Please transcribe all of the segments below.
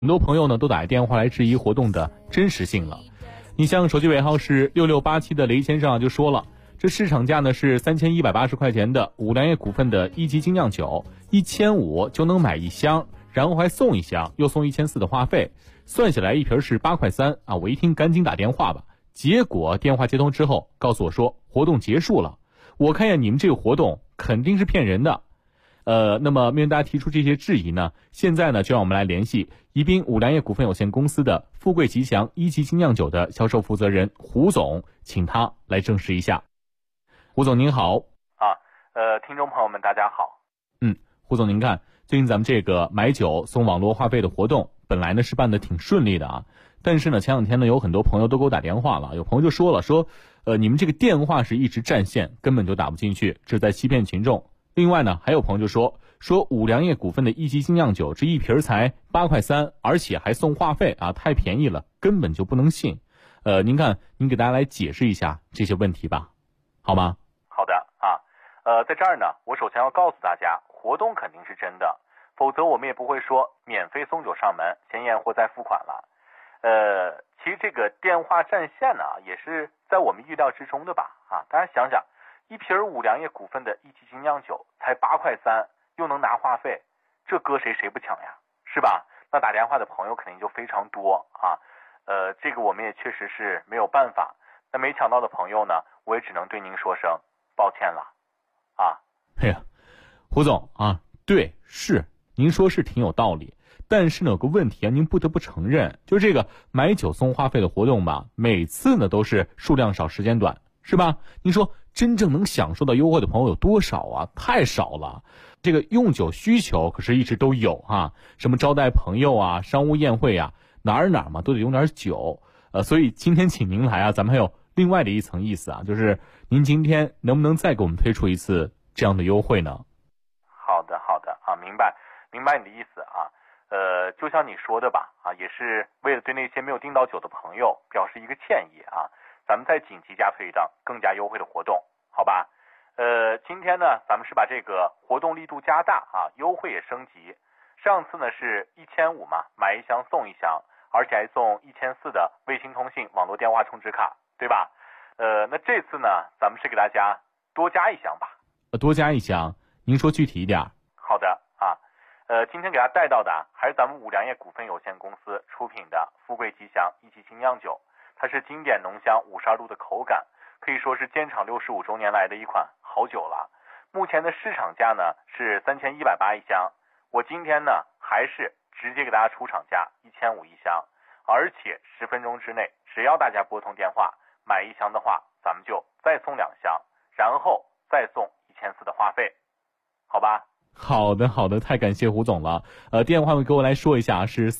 很多朋友呢都打电话来质疑活动的真实性了。你像手机尾号是6687的雷先生就说了，这市场价呢是3180块钱的五粮液股份的一级精酿酒，1500就能买一箱，然后还送一箱，又送1400的话费，算下来一瓶是8.3块啊！我一听赶紧打电话吧，结果电话接通之后告诉我说活动结束了。我看见你们这个活动肯定是骗人的。那么面对大家提出这些质疑呢，现在呢就让我们来联系宜宾五粮液股份有限公司的富贵吉祥一级精酿酒的销售负责人胡总，请他来证实一下。胡总您好。 听众朋友们大家好。 胡总您看，最近咱们这个买酒送网络话费的活动本来呢是办得挺顺利的啊，但是呢前两天呢有很多朋友都给我打电话了，有朋友就说了你们这个电话是一直占线，根本就打不进去，这是在欺骗群众。另外呢还有朋友就说五粮液股份的一级精酿酒这一瓶才8.3块，而且还送话费啊，太便宜了，根本就不能信。您看您给大家来解释一下这些问题吧，好吗？ 好的在这儿呢我首先要告诉大家，活动肯定是真的，否则我们也不会说免费送酒上门，先验货再付款了。其实这个电话占线呢也是在我们预料之中的吧大家想想，一瓶五粮液股份的一级精酿酒才8.3块，又能拿话费，这搁谁不抢呀，是吧？那打电话的朋友肯定就非常多这个我们也确实是没有办法。那没抢到的朋友呢，我也只能对您说声抱歉了哎呀，胡总对，是您说是挺有道理，但是呢有个问题您不得不承认，就是这个买酒送话费的活动吧，每次呢都是数量少时间短，是吧？您说真正能享受到优惠的朋友有多少啊？太少了。这个用酒需求可是一直都有什么招待朋友商务宴会哪儿嘛都得用点酒。所以今天请您来咱们还有另外的一层意思就是您今天能不能再给我们推出一次这样的优惠呢？ 好的明白你的意思就像你说的吧也是为了对那些没有订到酒的朋友表示一个歉意咱们再紧急加推一档更加优惠的活动，好吧？今天呢咱们是把这个活动力度加大优惠也升级。上次呢是1500嘛，买一箱送一箱，而且还送1400的卫星通信网络电话充值卡，对吧？那这次呢咱们是给大家多加一箱吧。 多加一箱，您说具体一点。 好的今天给大家带到的还是咱们五粮液股份有限公司出品的富贵吉祥一级精酿酒，它是经典浓香52度的口感，可以说是建厂65周年来的一款好酒了。目前的市场价呢是3180一箱，我今天呢还是直接给大家出厂价1500一箱，而且10分钟之内只要大家拨通电话买一箱的话，咱们就再送2箱，然后再送1400的话费，好吧？ 好的，太感谢胡总了。电话给我来说一下是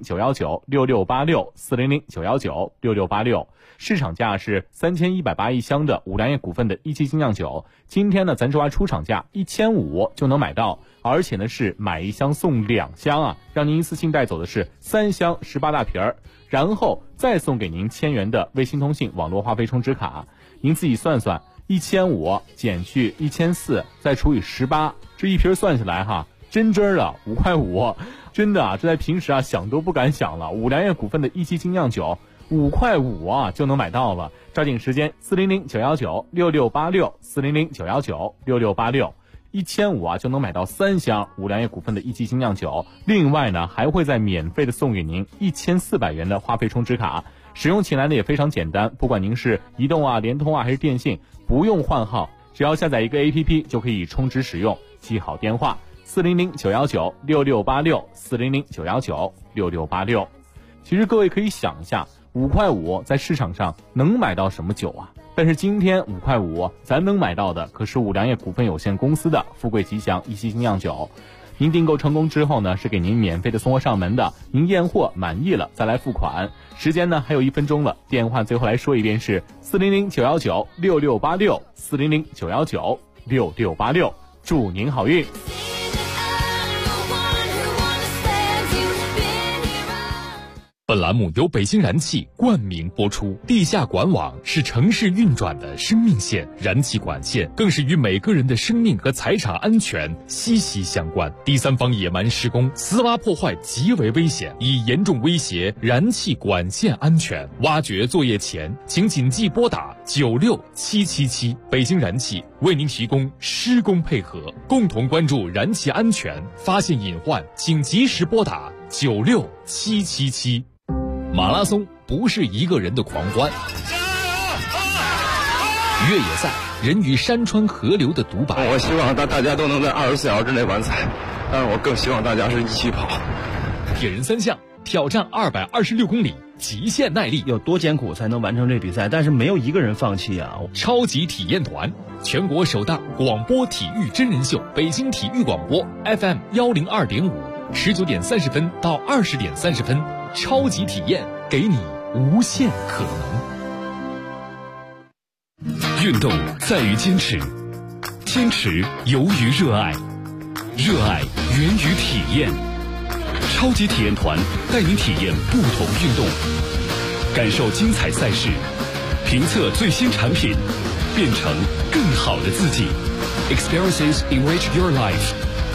400-919-6686 400-919-6686，市场价是3180一箱的五粮液股份的一级精酿酒。今天呢咱这话出厂价1500就能买到，而且呢是买一箱送2箱让您一次性带走的是3箱18大瓶，然后再送给您1000元的卫星通信网络话费充值卡。您自己算算，1500减去1400再除以18，这一瓶算下来真的5.5块，真的这在平时想都不敢想了。五粮液股份的一级精酿酒5.5块就能买到了，抓紧时间400-919-6686 400-919-6686， 1500就能买到3箱五粮液股份的一级精酿酒。另外呢还会再免费的送给您1400元的话费充值卡。使用起来呢也非常简单，不管您是移动联通还是电信，不用换号，只要下载一个 APP 就可以充值使用。记好电话400-919-6686 400-919-6686。其实各位可以想一下，5.5块在市场上能买到什么酒但是今天5.5块咱能买到的可是五粮液股份有限公司的富贵吉祥一级精酿酒。您订购成功之后呢是给您免费的送货上门的，您验货满意了再来付款。时间呢还有1分钟了，电话最后来说一遍是400-919-6686 400-919-6686，祝您好运。 本栏目由北京燃气冠名播出。地下管网是城市运转的生命线，燃气管线更是与每个人的生命和财产安全息息相关。第三方野蛮施工、私挖破坏极为危险，已严重威胁燃气管线安全。挖掘作业前，请谨记拨打96777。北京燃气为您提供施工配合，共同关注燃气安全，发现隐患请及时拨打96777。马拉松不是一个人的狂欢，越野赛人与山川河流的独白。 我希望大家都能在24小时之内完赛，但是我更希望大家是一起跑。 铁人三项挑战226公里，极限耐力， 有多艰苦才能完成这比赛？但是没有一个人放弃啊！ 超级体验团，全国首档广播体育真人秀，北京体育广播 FM 102.5，19:30到20:30，超级体验，给你无限可能。运动在于坚持，坚持由于热爱，热爱源于体验。超级体验团带您体验不同运动，感受精彩赛事，评测最新产品，变成更好的自己。Experiences enrich your life。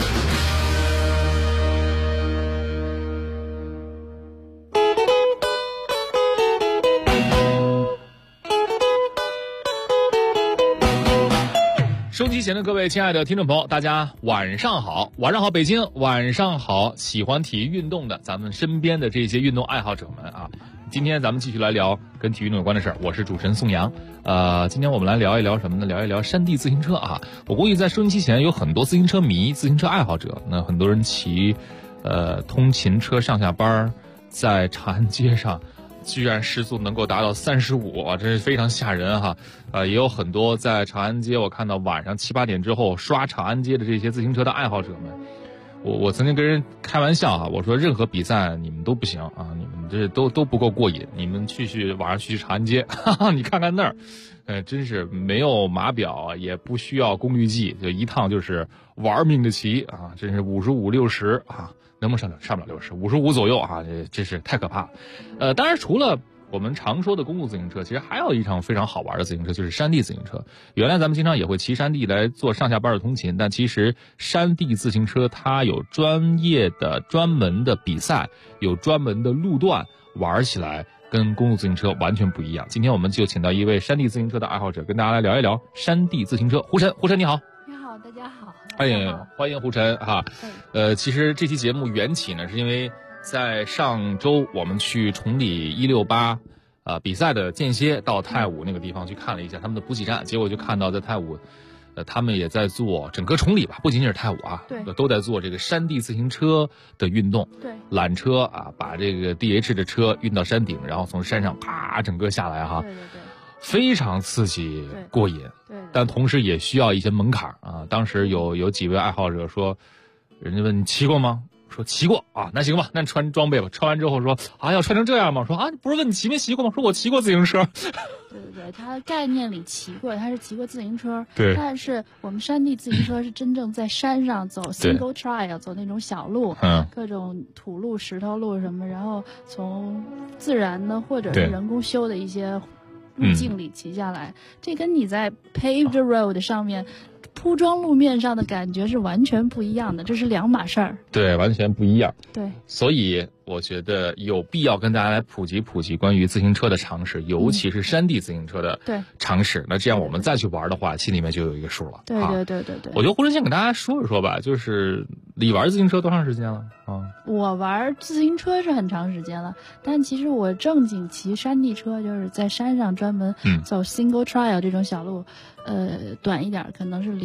收机前的各位亲爱的听众朋友，大家晚上好，晚上好北京，晚上好喜欢体育运动的咱们身边的这些运动爱好者们啊！今天咱们继续来聊跟体育运动有关的事儿，我是主持人宋阳。今天我们来聊一聊什么呢？聊一聊山地自行车啊！我估计在收音机前有很多自行车迷、自行车爱好者，那很多人骑通勤车上下班，在长安街上居然时速能够达到35啊，真是非常吓人哈！也有很多在长安街，我看到晚上7、8点之后刷长安街的这些自行车的爱好者们，我曾经跟人开玩笑啊，我说任何比赛你们都不行啊，你们这都不够过瘾，你们晚上去长安街，哈哈，你看看那儿，真是没有码表，也不需要功率计，就一趟就是玩命的骑啊，真是55、60啊。能不能上不了60，55左右啊，这是太可怕。当然除了我们常说的公路自行车，其实还有一场非常好玩的自行车，就是山地自行车。原来咱们经常也会骑山地来做上下班的通勤，但其实山地自行车它有专业的专门的比赛，有专门的路段，玩起来跟公路自行车完全不一样。今天我们就请到一位山地自行车的爱好者，跟大家来聊一聊山地自行车。胡晨你好。 你好，大家好。 欢迎胡晨哈。其实这期节目缘起呢，是因为在上周我们去崇礼168比赛的间歇到太武那个地方去看了一下他们的补给站，结果就看到在太武他们也在做整个崇礼吧，不仅仅是太武啊， 对， 都在做这个山地自行车的运动。 对， 缆车啊，把这个 DH 的车运到山顶，然后从山上啪整个下来哈。 对， 非常刺激过瘾。 对， 但同时也需要一些门槛啊。当时有几位爱好者说，人家问你骑过吗？说骑过啊，那行吧，那你穿装备吧。穿完之后说啊，要穿成这样吗？说啊，不是问你骑没骑过吗？说我骑过自行车。 对，他概念里骑过，他是骑过自行车。 对， 但是我们山地自行车是真正在山上走 single trail， 走那种小路，各种土路、石头路什么，然后从自然的或者是人工修的一些路径里骑下来，这跟你在 paved road 上面铺装路面上的感觉是完全不一样的，这是两码事儿。 对，完全不一样。 对， 所以我觉得有必要跟大家来普及关于自行车的常识，尤其是山地自行车的常识。那这样我们再去玩的话，心里面就有一个数了。 对。 我觉得胡晨先给大家说一说吧，就是你玩自行车多长时间了啊？ 我玩自行车是很长时间了，但其实我正经骑山地车，就是在山上专门走 single trail 这种小路，短一点可能是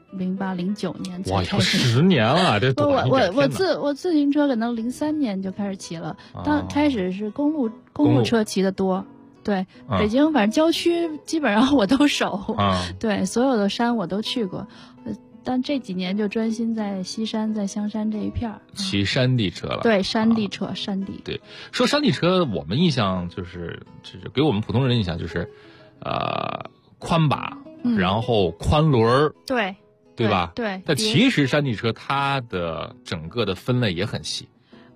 08、09年才开始。哇，有 10年了，这短一点。 我自行车可能03年就开始骑了，当开始是公路车骑得多。对，北京反正郊区基本上我都守，对，所有的山我都去过。但这几年就专心在西山、在香山这一片骑山地车了。 对，山地车，山地。 对，说山地车，我们印象就是给我们普通人的印象就是，宽把，然后宽轮，对吧？ 对。 但其实山地车它的整个的分类也很细。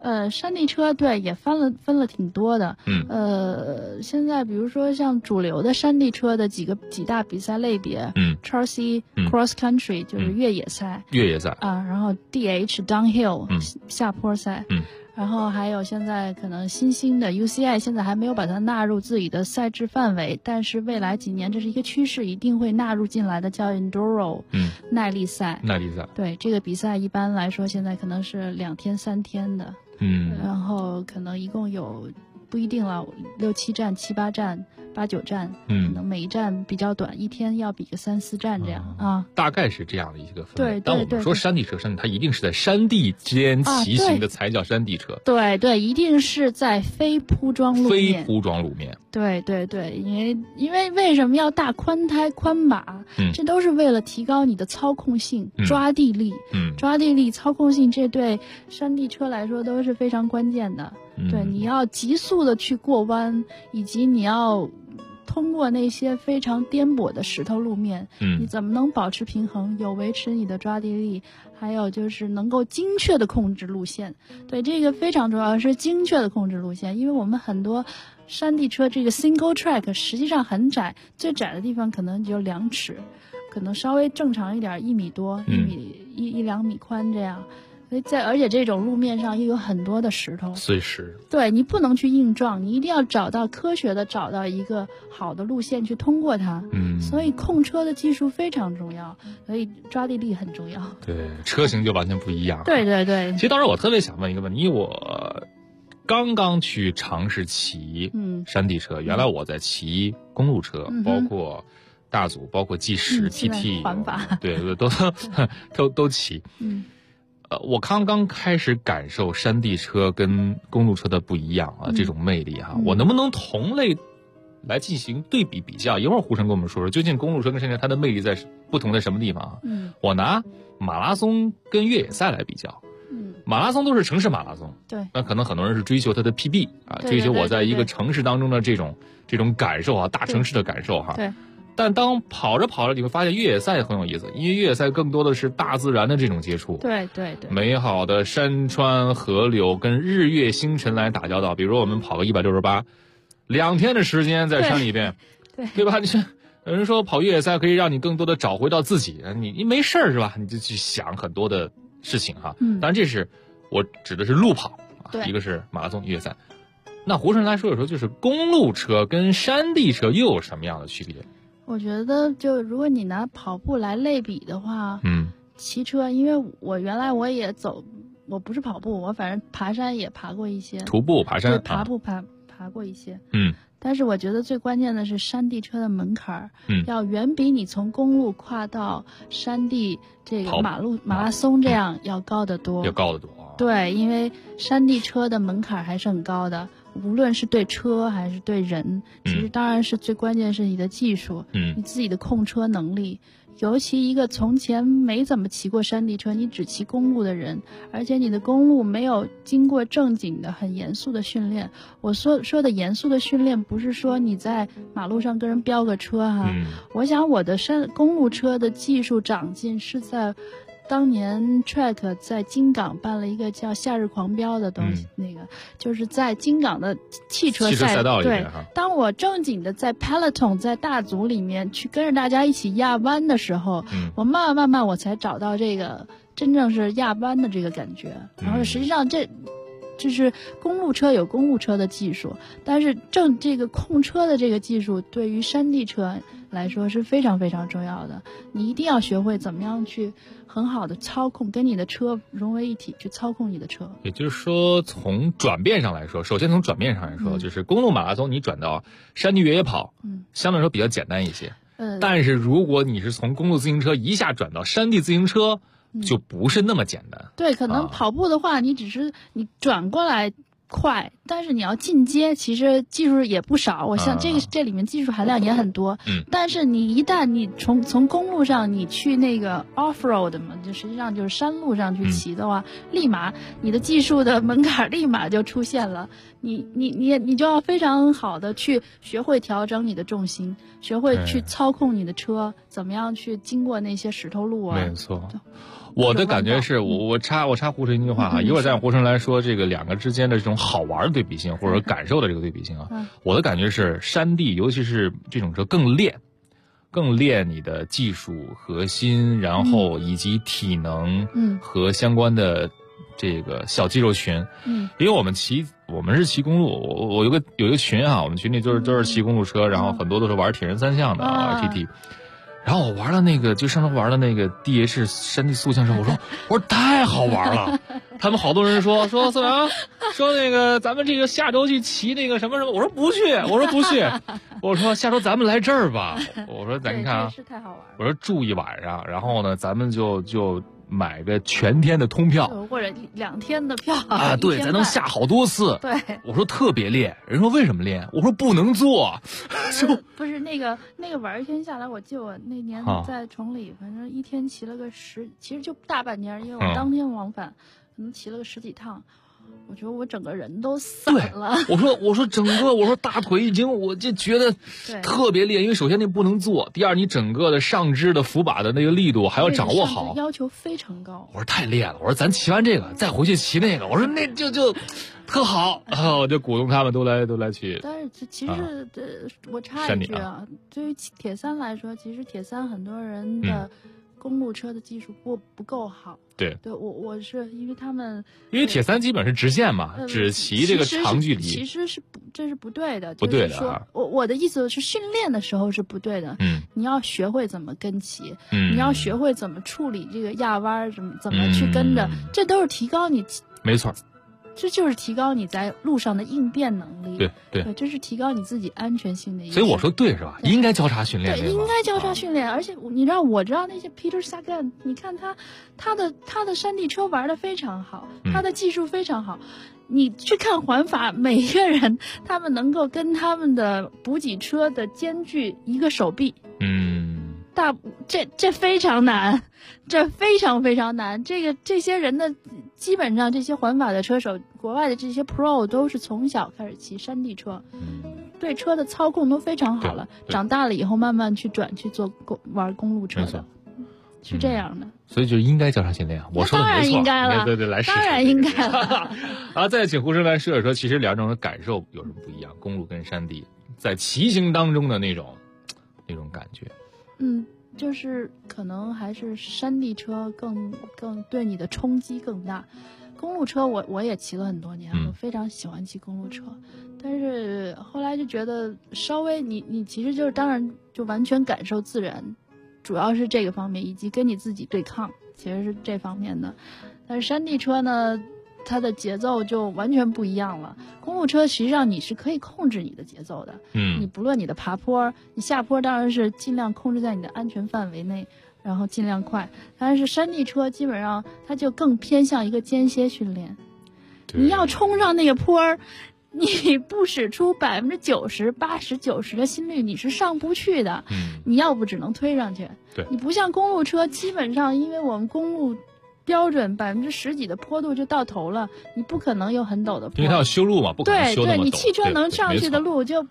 山地车对也分了挺多的。现在比如说像主流的山地车的几大比赛类别，Charles C Cross Country 就是越野赛，然后 DH Downhill 下坡赛，然后还有现在可能新兴的 UCI 现在还没有把它纳入自己的赛制范围，但是未来几年这是一个趋势，一定会纳入进来的，叫 Enduro 耐力赛。对，这个比赛一般来说现在可能是2天3天的。然后可能一共有不一定了，6、7站、7、8站、8、9站，可能每一站比较短，一天要比个3、4站这样啊。 大概是这样的一个分类。 对， 但我们说山地车，它一定是在山地间骑行的才叫山地车。 对，一定是在非铺装路面。对，因为为什么要大宽胎宽把？这都是为了提高你的操控性、抓地力。抓地力、操控性，这对山地车来说都是非常关键的。对，你要急速的去过弯，以及你要通过那些非常颠簸的石头路面，你怎么能保持平衡，有维持你的抓地力，还有就是能够精确的控制路线。对，这个非常重要，是精确的控制路线，因为我们很多山地车这个 single track 实际上很窄，最窄的地方可能就2尺，可能稍微正常一点1米多，1米1、2米宽这样。而且这种路面上又有很多的石头碎石， 对，你不能去硬撞，你一定要科学的找到一个好的路线去通过它。所以控车的技术非常重要，所以抓地力很重要。 对，车型就完全不一样。 对。 其实当时我特别想问一个问题，因为我刚刚去尝试骑山地车，原来我在骑公路车，包括大组，包括G10、TT， 环法， 对，都骑。我刚刚开始感受山地车跟公路车的不一样啊，这种魅力哈。我能不能同类来进行对比比较？一会儿胡晨跟我们说说，究竟公路车跟山地车它的魅力在不同在什么地方啊？我拿马拉松跟越野赛来比较。马拉松都是城市马拉松， 对， 那可能很多人是追求它的 PB 啊，追求我在一个城市当中的这种感受啊，大城市的感受哈。 对。 但当跑着，你会发现越野赛很有意思，因为越野赛更多的是大自然的这种接触， 对， 美好的山川河流跟日月星辰来打交道。比如我们跑个168，2天的时间在山里边，对吧？有人说跑越野赛可以让你更多的找回到自己，你没事是吧？你就去想很多的事情哈。当然这是我指的是路跑一个是马拉松越野赛。那胡晨来说一说，就是公路车跟山地车又有什么样的区别？ 我觉得就如果你拿跑步来类比的话，骑车，因为我原来我也我不是跑步，我反正爬山也爬过一些， 徒步爬山， 爬过一些，但是我觉得最关键的是山地车的门槛，要远比你从公路跨到山地这个马拉松这样要高得多，对，因为山地车的门槛还是很高的。无论是对车还是对人，其实当然是最关键是你的技术，你自己的控车能力。尤其一个从前没怎么骑过山地车，你只骑公路的人，而且你的公路没有经过正经的很严肃的训练。我说的严肃的训练，不是说你在马路上跟人飙个车哈。我想我的公路车的技术长进是在当年 Track 在金港办了一个叫夏日狂飙的东西，那个就是在金港的汽车赛道里面。 对，当我正经的在 Peloton 在大组里面去跟着大家一起压弯的时候，我慢慢我才找到这个真正是压弯的这个感觉。然后实际上就是公路车有公路车的技术，但是这个控车的这个技术对于山地车来说是非常非常重要的。你一定要学会怎么样去很好的操控，跟你的车融为一体去操控你的车。 也就是说，从转变上来说，首先从转变上来说，就是公路马拉松你转到山地越野跑，相对来说比较简单一些。但是如果你是从公路自行车一下转到山地自行车，就不是那么简单。 对，可能跑步的话，你只是你转过来快， 但是你要进阶，其实技术也不少。我像这里面技术含量也很多。但是你一旦你从公路上你去那个 off road 嘛，就实际上就是山路上去骑的话，立马你的技术的门槛立马就出现了。你就要非常好的去学会调整你的重心，学会去操控你的车，怎么样去经过那些石头路啊。 没错。我的感觉是我插胡晨一句话啊，一会儿再让胡晨来说这个两个之间的这种好玩的对比性或者感受的这个对比性啊。我的感觉是山地尤其是这种车更练你的技术核心，然后以及体能和相关的这个小肌肉群。因为我们是骑公路，我有一个群啊，我们群里都是骑公路车，然后很多都是玩铁人三项的TT。然后我玩了那个，就上周玩了那个 DH 山地速降车，我说太好玩了。他们好多人说宋阳，说那个咱们这个下周去骑那个什么什么，我说不去，我说下周咱们来这儿吧，我说咱看啊， 是太好玩了。 我说住一晚上，然后呢，咱们就买个全天的通票， 或者2天的票啊，对，咱能下好多次。 对， 我说特别练，人说为什么练？我说不能坐， 不是那个玩一天下来，我记得我那年在崇礼，反正一天骑了个其实就大半天，因为我当天往返，可能骑了个10几趟。我觉得我整个人都散了。 我说整个我说大腿已经我就觉得特别练，因为首先你不能坐，第二你整个的上肢的扶把的那个力度还要掌握好， 要求非常高。 我说太练了，我说咱骑完这个再回去骑那个，我说那就特好啊！我就鼓动他们都来骑。 但是其实我插一句啊，对于铁三来说，其实铁三很多人的公路车的技术不够好。对，我是因为他们，因为铁三基本是直线嘛，只骑这个长距离， 其实这是不对的， 不对的。 就是说我的意思是训练的时候是不对的，你要学会怎么跟骑，你要学会怎么处理这个压弯，怎么去跟着，这都是提高你， 没错。 这就是提高你在路上的应变能力， 对， 这是提高你自己安全性的一个。 所以我说对是吧？应该交叉训练， 对，应该交叉训练。而且你知道，我知道那些 Peter Sagan， 你看他的山地车玩得非常好，他的技术非常好。你去看环法，每一个人他们能够跟他们的补给车的间距一个手臂，这非常难，这非常非常难。这些人的基本上这些环法的车手，国外的这些 Pro 都是从小开始骑山地车，对车的操控都非常好了。长大了以后慢慢去转去玩公路车的，是这样的。 所以就应该交叉训练。我说的没错， 当然应该了， 对，来试试。 当然应该了。 啊，再请胡生来说一说，其实两种的感受有什么不一样？公路跟山地在骑行当中的那种感觉。 就是可能还是山地车更对你的冲击更大。公路车我也骑了很多年，我非常喜欢骑公路车，但是后来就觉得稍微你其实就是当然就完全感受自然，主要是这个方面，以及跟你自己对抗，其实是这方面的。但是山地车呢，它的节奏就完全不一样了。公路车实际上你是可以控制你的节奏的，你不论你的爬坡，你下坡当然是尽量控制在你的安全范围内，然后尽量快。但是山地车基本上它就更偏向一个间歇训练，你要冲上那个坡，你不使出90%、80%、90%的心率，你是上不去的。你要不只能推上去。你不像公路车，基本上因为我们公路标准10%几的坡度就到头了，你不可能有很陡的坡， 因为它要修路嘛，不可能修那么陡。 对，你汽车能上去的路就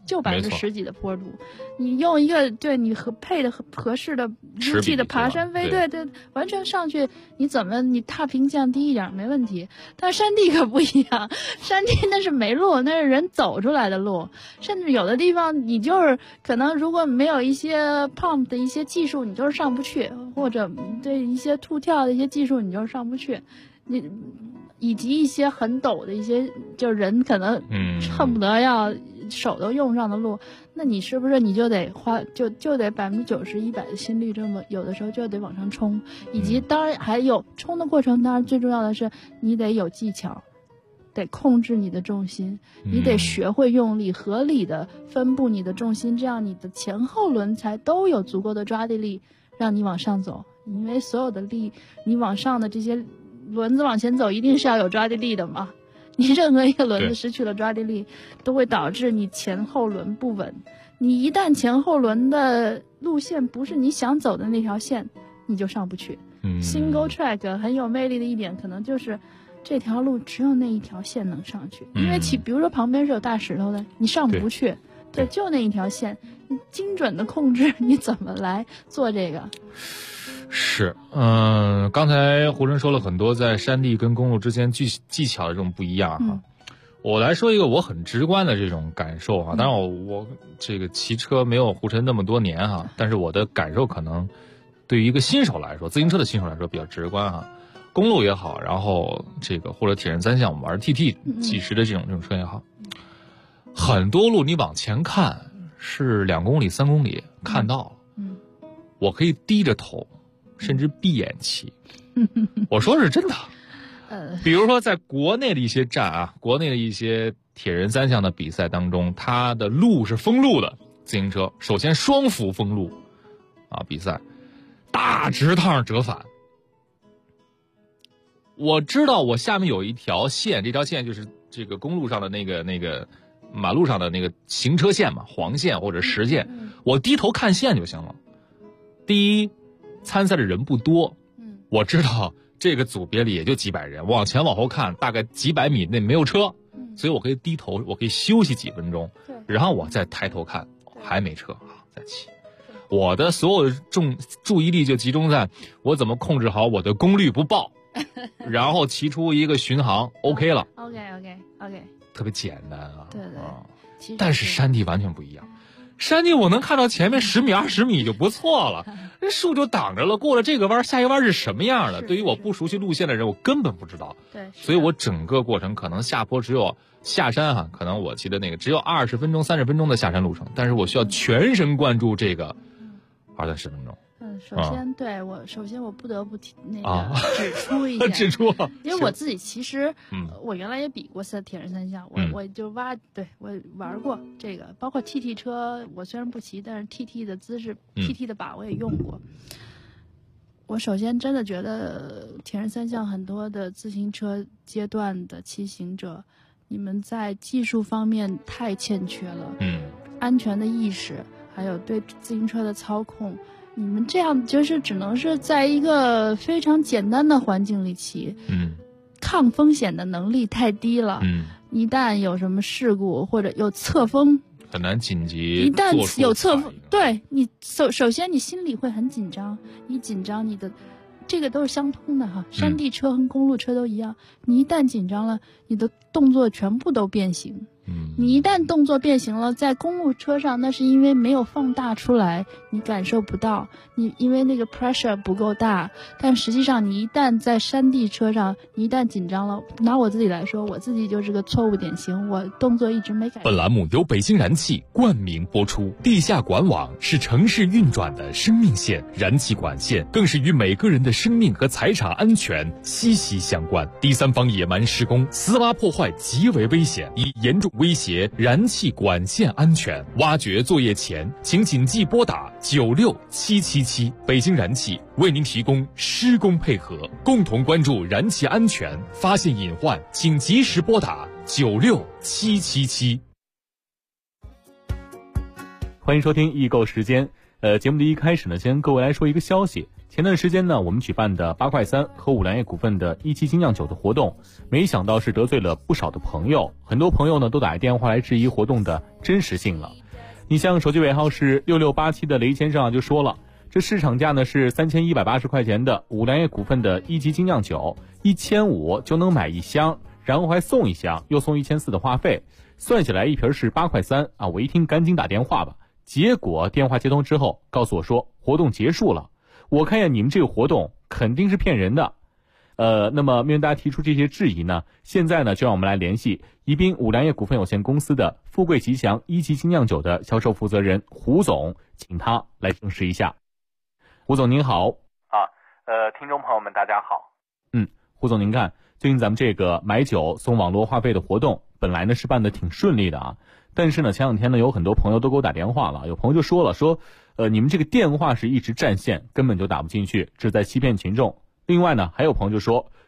10%几的坡度，你用一个你配的合适的武器的爬山飞，对，完全上去，你踏平降低一点没问题。但山地可不一样，山地那是没路，那是人走出来的路，甚至有的地方你就是可能如果没有一些 pump 的一些技术，你就是上不去，或者对一些兔跳的一些技术你就是上不去，你以及一些很陡的一些就是人可能恨不得要手都用上的路，那你是不是你就得就得90%、100%的心率，这么有的时候就得往上冲，以及当然还有冲的过程，当然最重要的是你得有技巧，得控制你的重心，你得学会用力，合理的分布你的重心，这样你的前后轮才都有足够的抓地力让你往上走。因为所有的力，你往上的这些轮子往前走，一定是要有抓地力的嘛。 你任何一个轮子失去了抓地力，都会导致你前后轮不稳。你一旦前后轮的路线不是你想走的那条线，你就上不去。Single track 很有魅力的一点，可能就是这条路只有那一条线能上去，因为比如说旁边是有大石头的，你上不去。对，就那一条线，你精准的控制，你怎么来做这个？ 是，刚才胡晨说了很多在山地跟公路之间技巧的这种不一样哈。我来说一个我很直观的这种感受哈，当然我这个骑车没有胡晨那么多年哈，但是我的感受可能对于一个新手来说，自行车的新手来说比较直观哈。公路也好，然后这个或者铁人三项我们玩 TT 计时的这种车也好。很多路你往前看是2公里3公里看到了，我可以低着头甚至闭眼骑，我说是真的。比如说在国内的一些站啊，国内的一些铁人三项的比赛当中，它的路是封路的自行车，首先双幅封路啊，比赛大直趟折返，我知道我下面有一条线，这条线就是这个公路上的那个马路上的那个行车线嘛，黄线或者实线，我低头看线就行了。第一，参赛的人不多，我知道这个组别里也就几百人，往前往后看大概几百米内没有车，所以我可以低头，我可以休息几分钟，然后我再抬头看，还没车，再骑。我的所有的注意力就集中在我怎么控制好我的功率不爆，然后骑出一个巡航 OK 了。OK， 特别简单啊。 对， 但是山地完全不一样。山地我能看到前面10米20米就不错了，这树就挡着了，过了这个弯下一弯是什么样的，对于我不熟悉路线的人我根本不知道。 对， 所以我整个过程可能下坡只有下山可能我骑的那个只有20分钟30分钟的下山路程，但是我需要全神贯注这个20-30分钟。 首先我不得不指出一点， 指出， 因为我自己其实，我原来也比过铁人三项，我就我玩过这个，包括 TT 车，我虽然不骑，但是 TT 的姿势、TT 的把我也用过。我首先真的觉得铁人三项很多的自行车阶段的骑行者，你们在技术方面太欠缺了，安全的意识，还有对自行车的操控。你们这样就是只能是在一个非常简单的环境里骑，抗风险的能力太低了，一旦有什么事故或者有侧风， 很难紧急。 一旦有侧风，对你首先你心里会很紧张，你紧张你的这个都是相通的哈，山地车和公路车都一样，你一旦紧张了，你的动作全部都变形。你一旦动作变形了，在公路车上那是因为没有放大出来，你感受不到，你因为那个 pressure 不够大，但实际上你一旦在山地车上，你一旦紧张了，拿我自己来说，我自己就是个错误典型，我动作一直没改。 本栏目由北京燃气冠名播出。地下管网是城市运转的生命线，燃气管线更是与每个人的生命和财产安全息息相关。第三方野蛮施工、私挖破坏极为危险，已严重威胁燃气管线安全。挖掘作业前，请谨记拨打96777。北京燃气为您提供施工配合，共同关注燃气安全，发现隐患请及时拨打96777。 欢迎收听易购时间。节目的一开始呢，先跟各位来说一个消息。前段时间呢，我们举办的8块3和五粮液股份的17精酿酒的活动，没想到是得罪了不少的朋友，很多朋友呢都打电话来质疑活动的真实性了。你像手机尾号是6687的雷先生就说了，这市场价呢是3180块钱的五粮液股份的17精酿酒，1500就能买1箱，然后还送1箱，又送1400的话费，算下来一瓶是8块3啊！我一听赶紧打电话吧。结果电话接通之后告诉我说活动结束了，我看见你们这个活动肯定是骗人的。那么面对大家提出这些质疑呢，现在呢就让我们来联系宜宾五粮液股份有限公司的富贵吉祥17精酿酒的销售负责人胡总，请他来证实一下。胡总您好。 听众朋友们大家好。 胡总您看，最近咱们这个买酒送网络话费的活动本来呢是办得挺顺利的啊，但是呢前两天呢有很多朋友都给我打电话了，有朋友就说了你们这个电话是一直占线，根本就打不进去，是在欺骗群众。另外呢还有朋友就说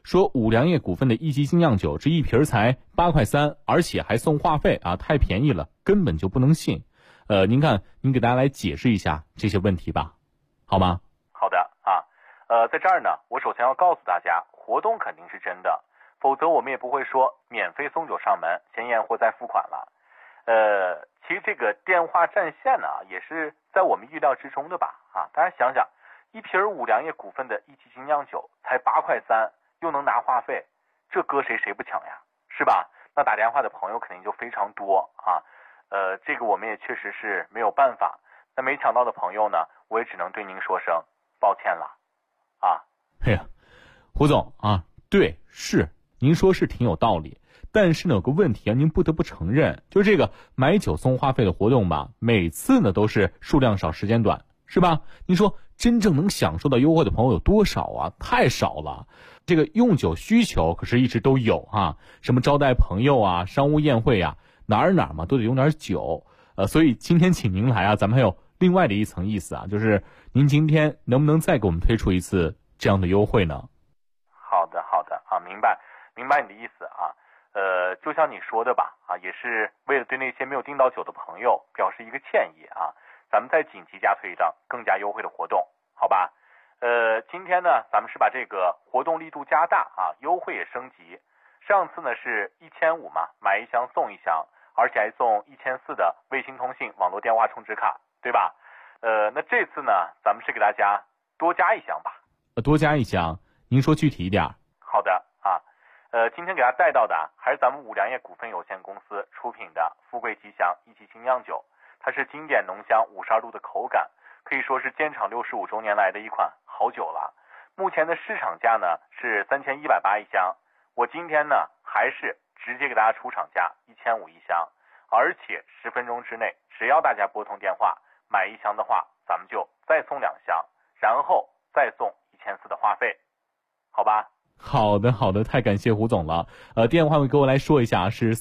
说五粮液股份的一级精酿酒这一瓶才8块3，而且还送话费啊，太便宜了，根本就不能信。您看，您给大家来解释一下这些问题吧，好吗？ 好的啊，在这儿呢，我首先要告诉大家，活动肯定是真的，否则我们也不会说免费送酒上门，先验货再付款了。其实这个电话占线呢，也是在我们预料之中的吧？啊，大家想想，一瓶五粮液股份的一级精酿酒才8块3，又能拿话费，这搁谁不抢呀？是吧？那打电话的朋友肯定就非常多啊。这个我们也确实是没有办法。那没抢到的朋友呢，我也只能对您说声抱歉了，啊。 哎呀，胡总啊，对，是您说是挺有道理。但是呢，有个问题啊，您不得不承认，就这个买酒送话费的活动吧，每次呢都是数量少、时间短，是吧？您说真正能享受到优惠的朋友有多少啊？太少了。这个用酒需求可是一直都有啊，什么招待朋友啊、商务宴会啊，哪儿嘛都得用点酒。所以今天请您来啊，咱们还有另外的一层意思啊，就是您今天能不能再给我们推出一次这样的优惠呢？ 好的啊，明白你的意思啊。就像你说的吧，啊，也是为了对那些没有订到酒的朋友表示一个歉意啊，咱们再紧急加推一张更加优惠的活动，好吧？今天呢，咱们是把这个活动力度加大啊，优惠也升级。上次呢是1500嘛，买一箱送一箱，而且还送1400的卫星通信网络电话充值卡，对吧？那这次呢，咱们是给大家多加一箱吧。 多加一箱，您说具体一点。 好的啊。今天给大家带到的还是咱们五粮液股份有限公司出品的富贵吉祥一级精酿酒，它是经典浓香52度的口感，可以说是建厂65周年来的一款好酒了。目前的市场价呢是3180一箱，我今天呢还是直接给大家出厂价1500一箱，而且10分钟之内，只要大家拨通电话买一箱的话，咱们就再送2箱，然后再送1400的话费，好吧？ 好的，太感谢胡总了。电话会给我来说一下，是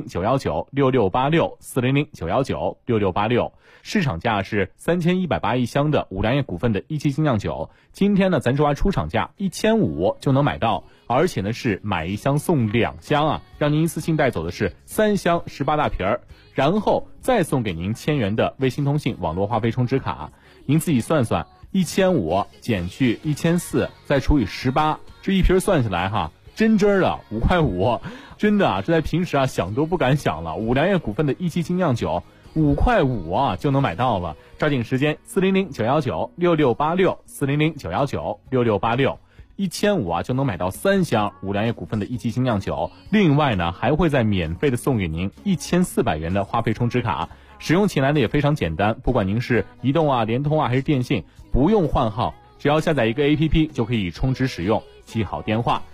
400-919-6686 400-919-6686，市场价是3180一箱的五粮液股份的一级精酿酒。今天呢，咱这出厂价1500就能买到，而且呢是买一箱送2箱啊，让您一次性带走的是3箱18大瓶儿，然后再送给您1000元的卫星通信网络话费充值卡。您自己算算，1500减去1400，再除以18。这一瓶算下来哈，真的5块5，真的啊，这在平时啊想都不敢想了。五粮液股份的一级精酿酒5块5啊就能买到了，抓紧时间，400-919-6686 400-919-6686， 1500啊就能买到3箱五粮液股份的一级精酿酒。另外呢，还会再免费的送给您1400元的话费充值卡。使用起来呢也非常简单，不管您是移动啊、联通啊还是电信，不用换号，只要下载一个 APP 就可以充值使用。记好电话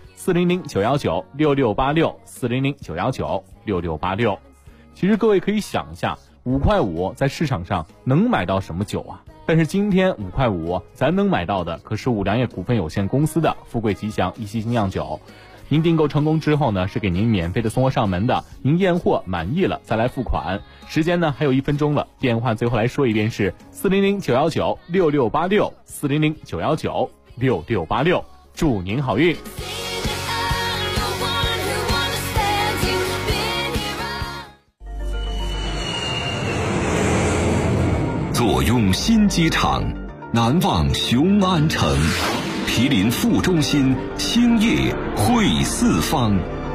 400-919-6686 400-919-6686。其实各位可以想一下，5块5在市场上能买到什么酒啊？但是今天5块5咱能买到的可是五粮液股份有限公司的富贵吉祥一级精酿酒。您订购成功之后呢，是给您免费的送货上门的，您验货满意了再来付款。时间呢还有1分钟了，电话最后来说一遍是400-919-6686 400-919-6686。祝您好运。 坐拥新机场，南望雄安城，毗邻副中心，兴业汇四方。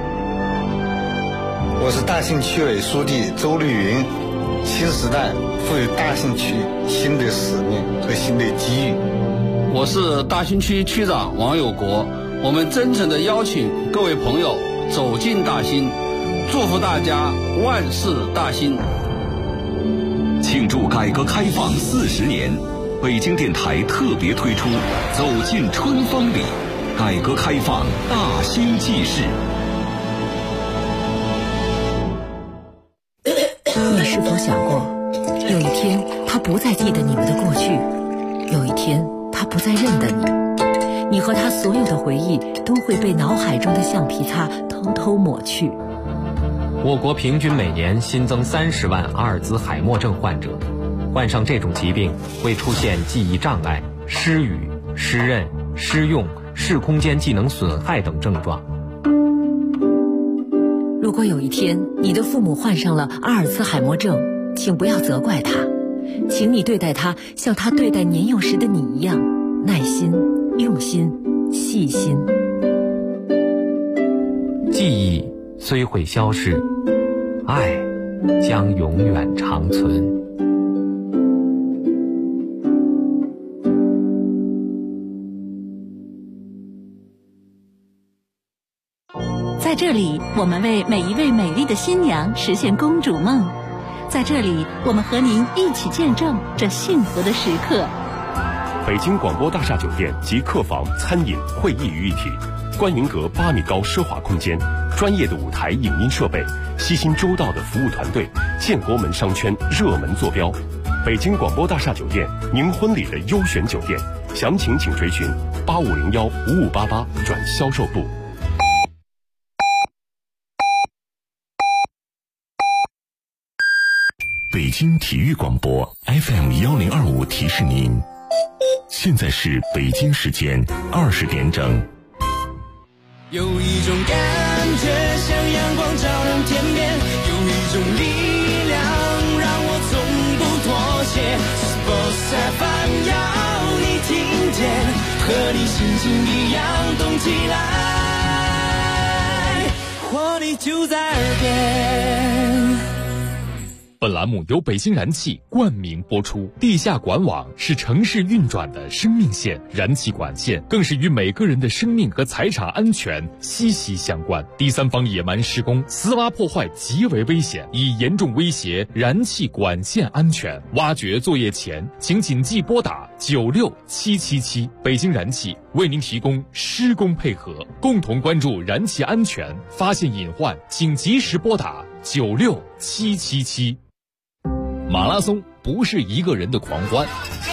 我是大兴区委书记周绿云。新时代赋予大兴区新的使命和新的机遇。 我是大兴区区长王有国，我们真诚地邀请各位朋友走进大兴，祝福大家万事大兴。 庆祝改革开放40年，北京电台特别推出走进春风里，改革开放大兴纪事。 你是否想过，有一天他不再记得你们的过去，有一天他不再认得你，你和他所有的回忆都会被脑海中的橡皮擦偷偷抹去。 我国平均每年新增30万阿尔兹海默症患者，患上这种疾病会出现记忆障碍、失语、失认、失用、 视空间技能损害等症状。 如果有一天你的父母患上了阿尔茨海默症，请不要责怪他，请你对待他像他对待年幼时的你一样，耐心、用心、细心。 记忆虽会消逝，爱将永远长存。 在这里，我们为每一位美丽的新娘实现公主梦。在这里，我们和您一起见证这幸福的时刻。 北京广播大厦酒店集客房、餐饮、会议于一体，观云阁8米高奢华空间，专业的舞台影音设备，悉心周到的服务团队，建国门商圈热门坐标。北京广播大厦酒店，您婚礼的优选酒店，详情请垂询8501-5588转销售部。 北京体育广播 FM1025提示您，现在是北京时间20点整。 有一种感觉像阳光照亮天边，有一种力量让我从不妥协。Sports FM 要你听见，和你心情一样动起来，活力就在耳边。 本栏目由北京燃气冠名播出。地下管网是城市运转的生命线，燃气管线更是与每个人的生命和财产安全息息相关。第三方野蛮施工、私挖破坏极为危险，已严重威胁燃气管线安全。挖掘作业前，请谨记拨打96777。北京燃气为您提供施工配合，共同关注燃气安全，发现隐患请及时拨打96777。马拉松不是一个人的狂欢，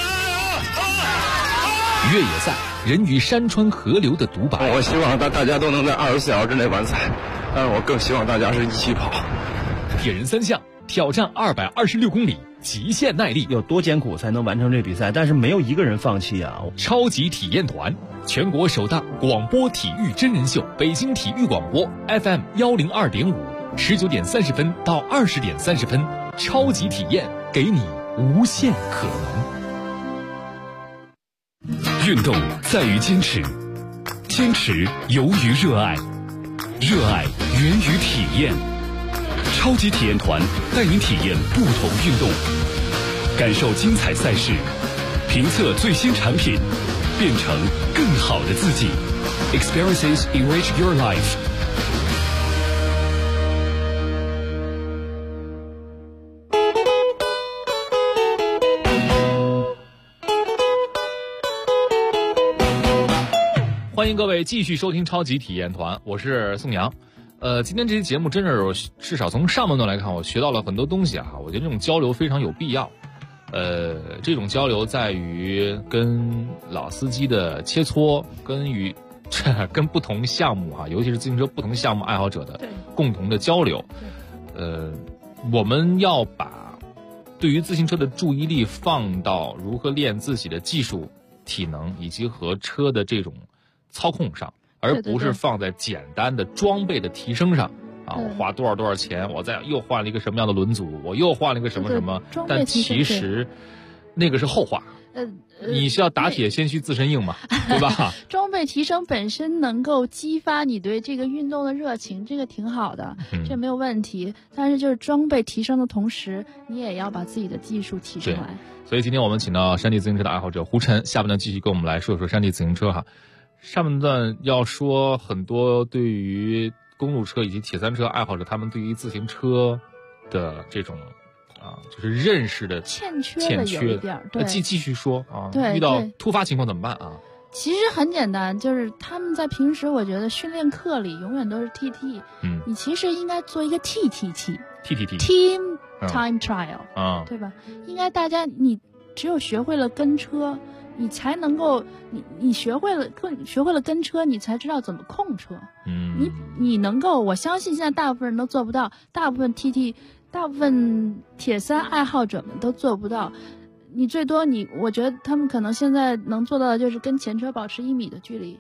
越野赛人与山川河流的独白。 我希望大家都能在24小时之内完赛，但是我更希望大家是一起跑。 铁人3项挑战226公里，极限耐力， 有多艰苦才能完成这比赛？但是没有一个人放弃啊！ 超级体验团，全国首档广播体育真人秀，北京体育广播 FM102.5，19点30分到20点30分。超级体验，给你无限可能。运动在于坚持，坚持由于热爱，热爱源于体验。超级体验团带您体验不同运动，感受精彩赛事，评测最新产品，变成更好的自己。Experiences enrich your life。 欢迎各位继续收听超级体验团，我是宋阳。今天这期节目真是至少从上半段来看，我学到了很多东西啊。我觉得这种交流非常有必要。这种交流在于跟老司机的切磋，跟不同项目啊，尤其是自行车不同项目爱好者的共同的交流。我们要把对于自行车的注意力放到如何练自己的技术、体能以及和车的这种操控上，而不是放在简单的装备的提升上啊！我花多少钱，我又换了一个什么样的轮组，我又换了一个什么，但其实那个是后话。你是要打铁先须自身硬嘛，对吧？ 装备提升本身能够激发你对这个运动的热情，这个挺好的，这没有问题。但是就是装备提升的同时，你也要把自己的技术提升来。 所以今天我们请到山地自行车的爱好者胡晨，下半段继续跟我们来说说山地自行车哈。上半段要说很多对于公路车以及铁三车爱好者，他们对于自行车的这种就是认识的欠缺有一点，对， 继续说啊， 对， 遇到突发情况怎么办啊？ 其实很简单，就是他们在平时我觉得训练课里永远都是 TT，你其实应该做一个 TTT Team Time Trial，对吧？应该大家你只有学会了跟车，你才能够你学会了跟车，你才知道怎么控车。你能够，我相信现在大部分人都做不到，大部分 TT。大部分铁三爱好者们都做不到，你最多我觉得他们可能现在能做到的就是跟前车保持1米的距离，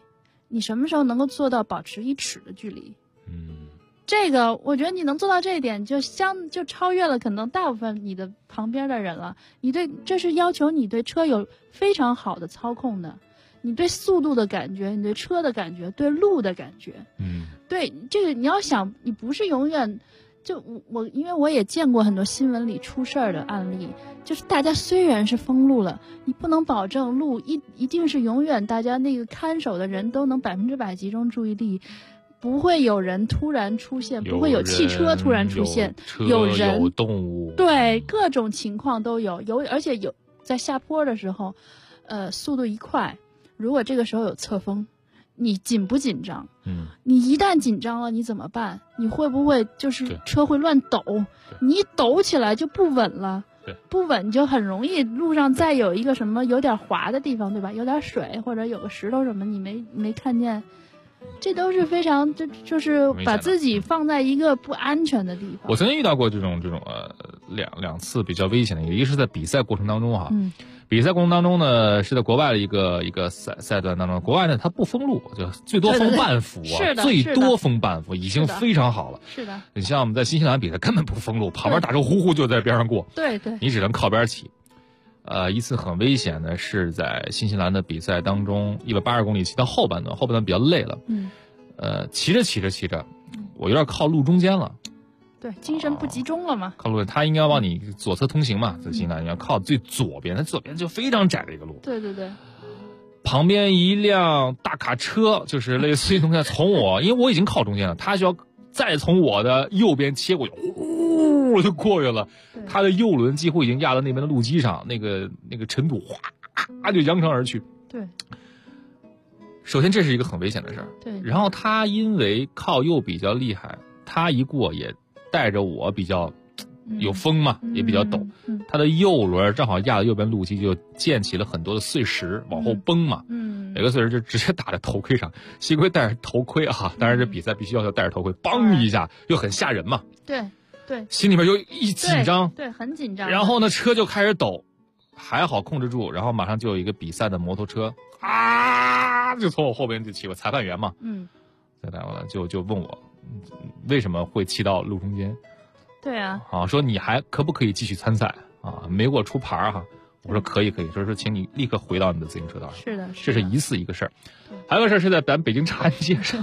你什么时候能够做到保持1尺的距离？这个我觉得你能做到这一点，就超越了可能大部分你的旁边的人了。这是要求你对车有非常好的操控的，你对速度的感觉，你对车的感觉，对路的感觉。对这个你要想，你不是永远就因为我也见过很多新闻里出事儿的案例，就是大家虽然是封路了，你不能保证路一定是永远大家那个看守的人都能100%集中注意力。不会有人突然出现，不会有汽车突然出现，有人、 有动物， 对，各种情况都有，而且有在下坡的时候，速度一快，如果这个时候有侧风，你紧不紧张？你一旦紧张了，你怎么办？你会不会就是车会乱抖？你一抖起来就不稳了。不稳就很容易路上再有一个什么有点滑的地方，对吧？有点水或者有个石头什么，你没看见。这都是非常就是把自己放在一个不安全的地方。 我曾经遇到过这种两次比较危险的一个是在比赛过程当中哈，比赛过程当中呢是在国外的一个赛段当中，国外呢它不封路，就最多封半幅啊，最多封半幅已经非常好了。 是的， 你像我们在新西兰比赛根本不封路，旁边大车呼呼就在边上过， 对， 你只能靠边起。一次很危险的是在新西兰的比赛当中，180公里骑到后半段比较累了，骑着，我有点靠路中间了， 对，精神不集中了嘛。 靠路，他应该往你左侧通行嘛，在新西兰你要靠最左边，它左边就非常窄的一个路。 对， 旁边一辆大卡车，就是类似于东西从我，因为我已经靠中间了，他需要再从我的右边切过去，我就过去了。他的右轮几乎已经压到那边的路基上，那个尘土哗就扬长而去。 对， 首先这是一个很危险的事儿。 对， 然后他因为靠右比较厉害，他一过也带着我比较有风嘛，也比较陡。他的右轮正好压到右边路基，就溅起了很多的碎石往后崩嘛。每个碎石就直接打在头盔上，幸亏戴着头盔啊，当然这比赛必须要戴着头盔，梆一下又很吓人嘛。 对， 心里面就一紧张， 对，很紧张。 然后呢，车就开始抖，还好控制住，然后马上就有一个比赛的摩托车就从我后边就骑过，裁判员嘛，再来了就问我为什么会骑到路中间。 对啊， 说你还可不可以继续参赛啊？没给我出牌哈。我说可以，所以说请你立刻回到你的自行车道上。 是的， 这是疑似一个事儿。还有个事儿是在咱北京长安街上，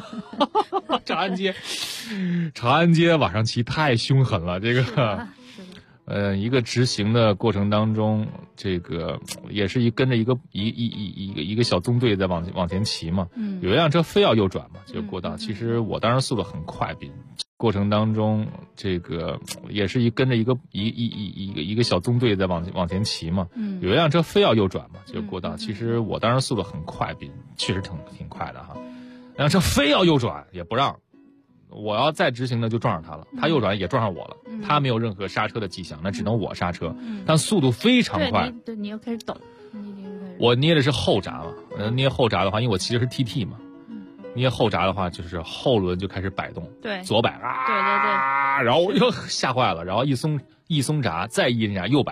长安街晚上骑太凶狠了，这个一个直行的过程当中，这个也是跟着一个小纵队在往前骑嘛，有一辆车非要右转嘛，就过道。其实我当时速度很快，过程当中，这个也是跟着一个小纵队在往前骑嘛，有一辆车非要右转嘛，就过道。其实我当时速度很快，确实挺快的哈。那辆车非要右转也不让，我要再直行的就撞上他了，他右转也撞上我了，他没有任何刹车的迹象，那只能我刹车，但速度非常快。 对，你又开始抖， 我捏的是后闸嘛，捏后闸的话，因为我骑的是 TT 嘛。捏后闸的话，就是后轮就开始摆动， 对， 左摆对， 然后又吓坏了，然后一松闸，再一闸右摆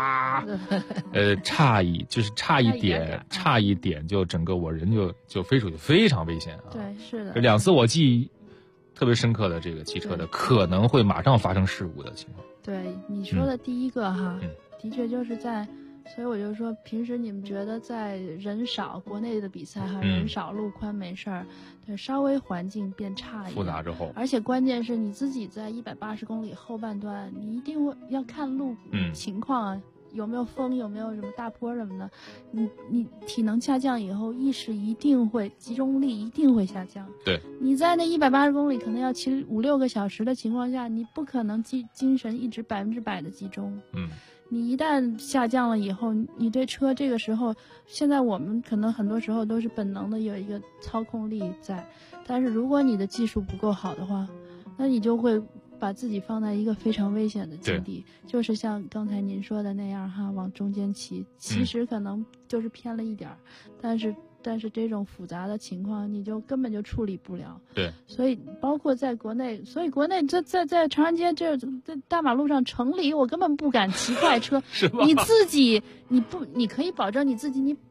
差一点，就整个我人就飞出去，非常危险啊！ 对，是的， 这2次我记忆特别深刻的这个骑车的可能会马上发生事故的情况。 对你说的第一个哈，的确就是所以我就说，平时你们觉得在人少国内的比赛哈，人少路宽没事儿，对，稍微环境变差一点， 复杂之后， 而且关键是你自己在180公里后半段，你一定会要看路情况啊，有没有风，有没有什么大坡什么的，你体能下降以后，意识一定会，集中力一定会下降。 对， 你在那180公里可能要骑5-6个小时的情况下，你不可能精神一直100%的集中。你一旦下降了以后，你对车这个时候，现在我们可能很多时候都是本能的有一个操控力在，但是如果你的技术不够好的话，那你就会把自己放在一个非常危险的境地，就是像刚才您说的那样哈，往中间骑，其实可能就是偏了一点，但是这种复杂的情况你就根本就处理不了。 对， 所以包括在国内，在长安街在大马路上城里，我根本不敢骑快车。 是吧？ 你自己你可以保证你自己，你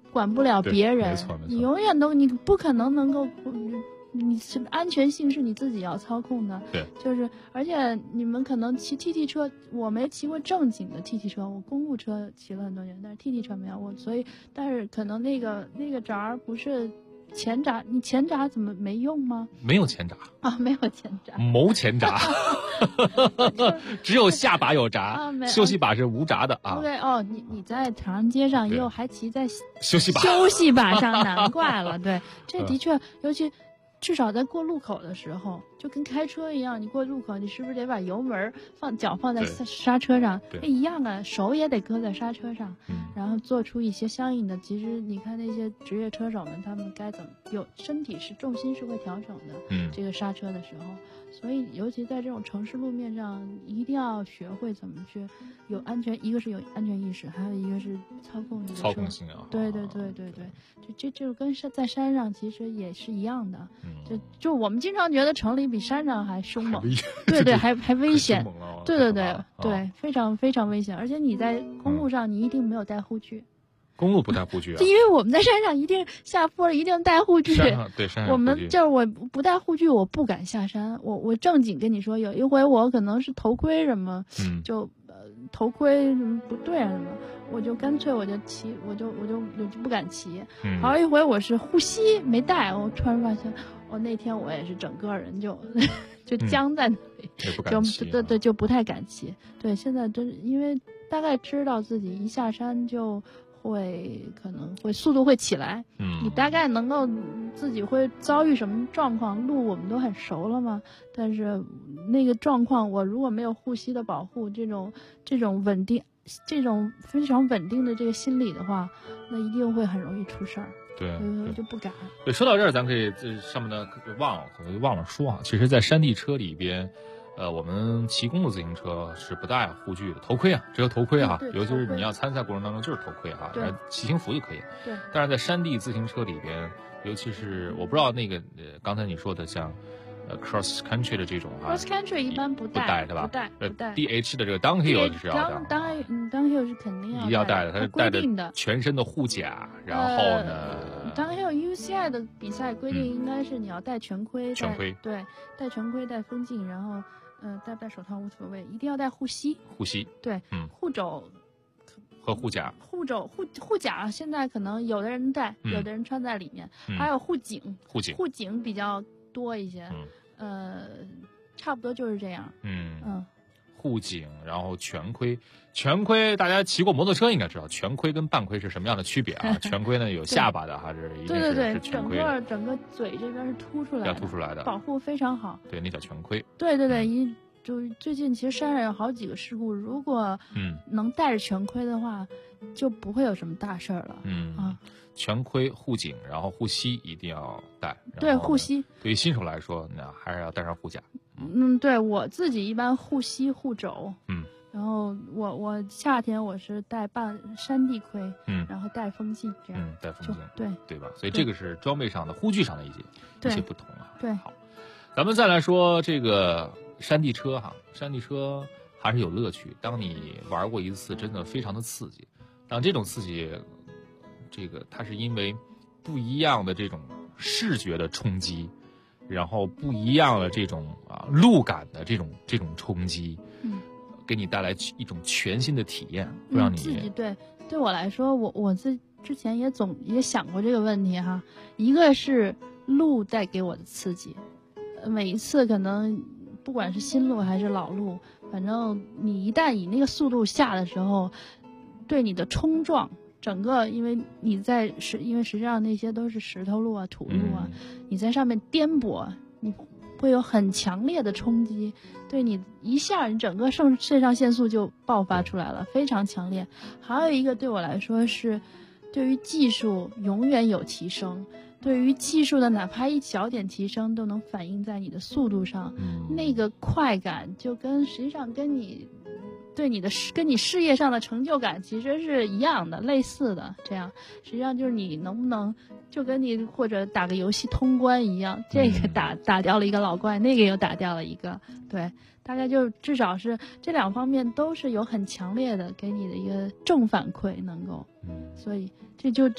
管不了别人，你永远都你不可能能够。你是安全性是你自己要操控的， 对， 就是而且你们可能骑 TT 车，我没骑过正经的 TT 车，我公路车骑了很多年，但是 TT 车没有我，所以但是可能那个闸不是前闸，你前闸怎么没用吗？ 没有前闸啊，没有前闸， 谋前闸，只有下把有闸，休息把是无闸的啊。 对哦，你在长安街上又还骑在休息把上，难怪了，对，这的确尤其。至少在过路口的时候，就跟开车一样，你过路口，你是不是得把油门脚放在刹车上？一样啊，手也得搁在刹车上，然后做出一些相应的。其实你看那些职业车手们，他们该怎么身体是重心是会调整的，这个刹车的时候。所以，尤其在这种城市路面上，一定要学会怎么去有安全，一个是有安全意识，还有一个是操控这个车。 操控性啊！ 对，这跟在山上其实也是一样的。就我们经常觉得城里比山上还凶猛，对，还危险。对，非常非常危险。而且你在公路上，你一定没有带护具。 公路不带护具啊？ 因为我们在山上一定下坡一定带护具。 山上我们就是我不带护具，我不敢下山。我正经跟你说，有一回我可能是头盔什么，就头盔什么不对啊什么，我就干脆我就骑，我就不敢骑。还有一回我是呼吸没带，我突然发现，我那天我也是整个人就僵在那里，就不太敢骑。对，现在真因为大概知道自己一下山就。可能会速度会起来，你大概能够自己会遭遇什么状况，路我们都很熟了嘛。但是那个状况，我如果没有护膝的保护，这种稳定，这种非常稳定的这个心理的话，那一定会很容易出事儿。 对， 就不敢。 对，说到这儿，咱可以上面的可能忘了说啊，其实，在山地车里边。我们骑公路自行车是不带护具的，头盔啊，只有头盔啊，尤其是你要参赛过程当中就是头盔啊，骑行服就可以。 对。 但是在山地自行车里边，尤其是我不知道那个刚才你说的像cross country 的这种啊 ，cross country 一般不带对吧？ 不带。 DH 的这个 downhill 是要的。 downhill 是肯定一定要带的，它是带着全身的护甲，然后呢。 downhill UCI 的比赛规定应该是你要戴全盔，对，戴全盔戴风镜，然后。戴不戴手套无所谓，一定要带护膝。对，护肘和护甲。 护甲现在可能有的人戴，有的人穿在里面，还有护颈。护颈比较多一些，差不多就是这样。 护颈，然后全盔，大家骑过摩托车应该知道，全盔跟半盔是什么样的区别啊？全盔呢有下巴的，还是一定是全盔。 整个嘴这边是凸出来的，保护非常好。 对，那叫全盔。 对，就最近其实山上有好几个事故，如果能带着全盔的话，就不会有什么大事儿了。 全盔、护颈，然后护膝一定要带。 对，护膝。 对于新手来说，那还是要带上护甲。 对我自己一般护膝护肘，然后我夏天我是带山地盔，然后带风镜这样， 带风镜，对吧？所以这个是装备上的护具上的一些不同啊。 对， 好，咱们再来说这个山地车哈，山地车还是有乐趣。当你玩过一次，真的非常的刺激。当这种刺激，这个它是因为不一样的这种视觉的冲击。然后不一样的这种路感的这种冲击，给你带来一种全新的体验，会让你自己对我来说，我之前也想过这个问题哈。一个是路带给我的刺激，每一次可能不管是新路还是老路，反正你一旦以那个速度下的时候，对你的冲撞。整个，因为实际上那些都是石头路啊、土路啊，你在上面颠簸，你会有很强烈的冲击，对你一下你整个肾上腺素就爆发出来了，非常强烈。还有一个对我来说是，对于技术永远有提升，对于技术的哪怕一小点提升都能反映在你的速度上，那个快感就实际上跟你。跟你事业上的成就感其实是一样的，类似的。这样实际上就是你能不能就跟你或者打个游戏通关一样，这个打掉了一个老怪，那个又打掉了一个，对，大概就至少是这两方面都是有很强烈的给你的一个正反馈，能够，所以这就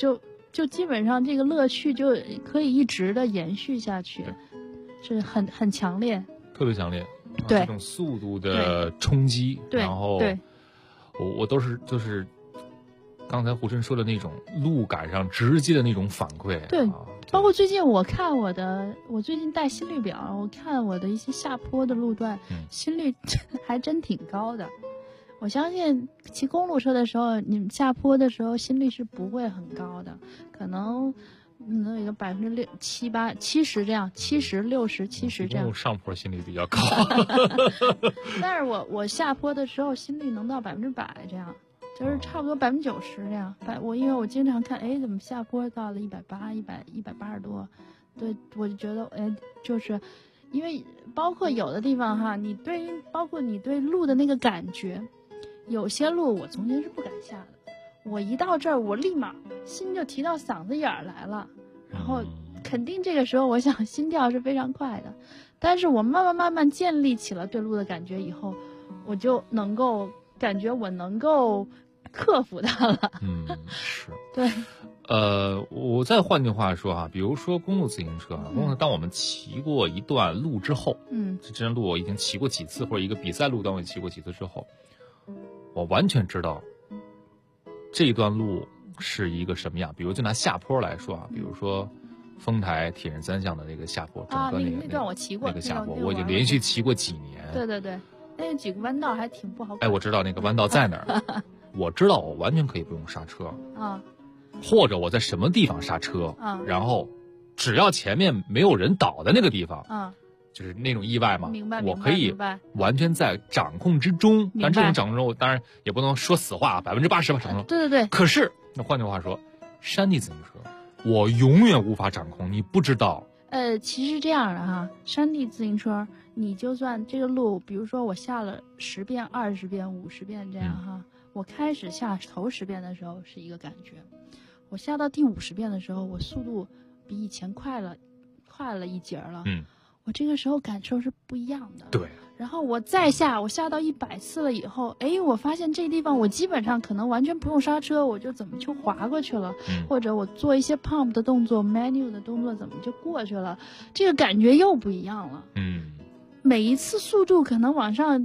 就基本上这个乐趣就可以一直的延续下去，是很强烈， 特别强烈。 对， 这种速度的冲击，然后我都是就是刚才胡晨说的那种路感上直接的那种反馈。 对，包括最近我最近带心率表，我看我的一些下坡的路段，心率还真挺高的。我相信骑公路车的时候，你们下坡的时候心率是不会很高的，可能有一个6%、7%、8%、70%这样，70%、60%、70%这样。 上坡心率比较高， 但是我下坡的时候心率能到100%这样，就是差不多90%这样。因为我经常看，哎，怎么下坡到了180、180多？对，我就觉得，哎，就是因为包括有的地方哈，包括你对路的那个感觉。有些路我从前是不敢下的，我一到这儿，我立马心就提到嗓子眼儿来了，然后肯定这个时候我想心跳是非常快的，但是我慢慢建立起了对路的感觉以后，我就能够感觉我能够克服它了。 是， 对。 我再换句话说比如说公路自行车，当我们骑过一段路之后，这段路我已经骑过几次，或者一个比赛路段我骑过几次之后，我完全知道这一段路是一个什么样。比如就拿下坡来说比如说丰台铁人三项的那个下坡，整个那段我骑过， 那个下坡我已经连续骑过几年。 对，那有几个弯道还挺不好搞。 我知道那个弯道在哪儿，我知道我完全可以不用刹车或者我在什么地方刹车然后只要前面没有人倒的那个地方就是那种意外嘛，我可以完全在掌控之中。但这种掌控中，我当然也不能说死话，80%吧掌控。 对。 可是那换句话说，山地自行车我永远无法掌控，你不知道。 其实这样的山地自行车，你就算这个路，比如说我下了10遍、20遍、50遍这样我开始下头10遍的时候是一个感觉，我下到第50遍的时候，我速度比以前快了一截了。我这个时候感受是不一样的。 对。 然后我下到100次了以后，我发现这地方我基本上可能完全不用刹车，我就怎么就滑过去了，或者我做一些 pump 的动作 manual 的动作怎么就过去了，这个感觉又不一样了。每一次速度可能往上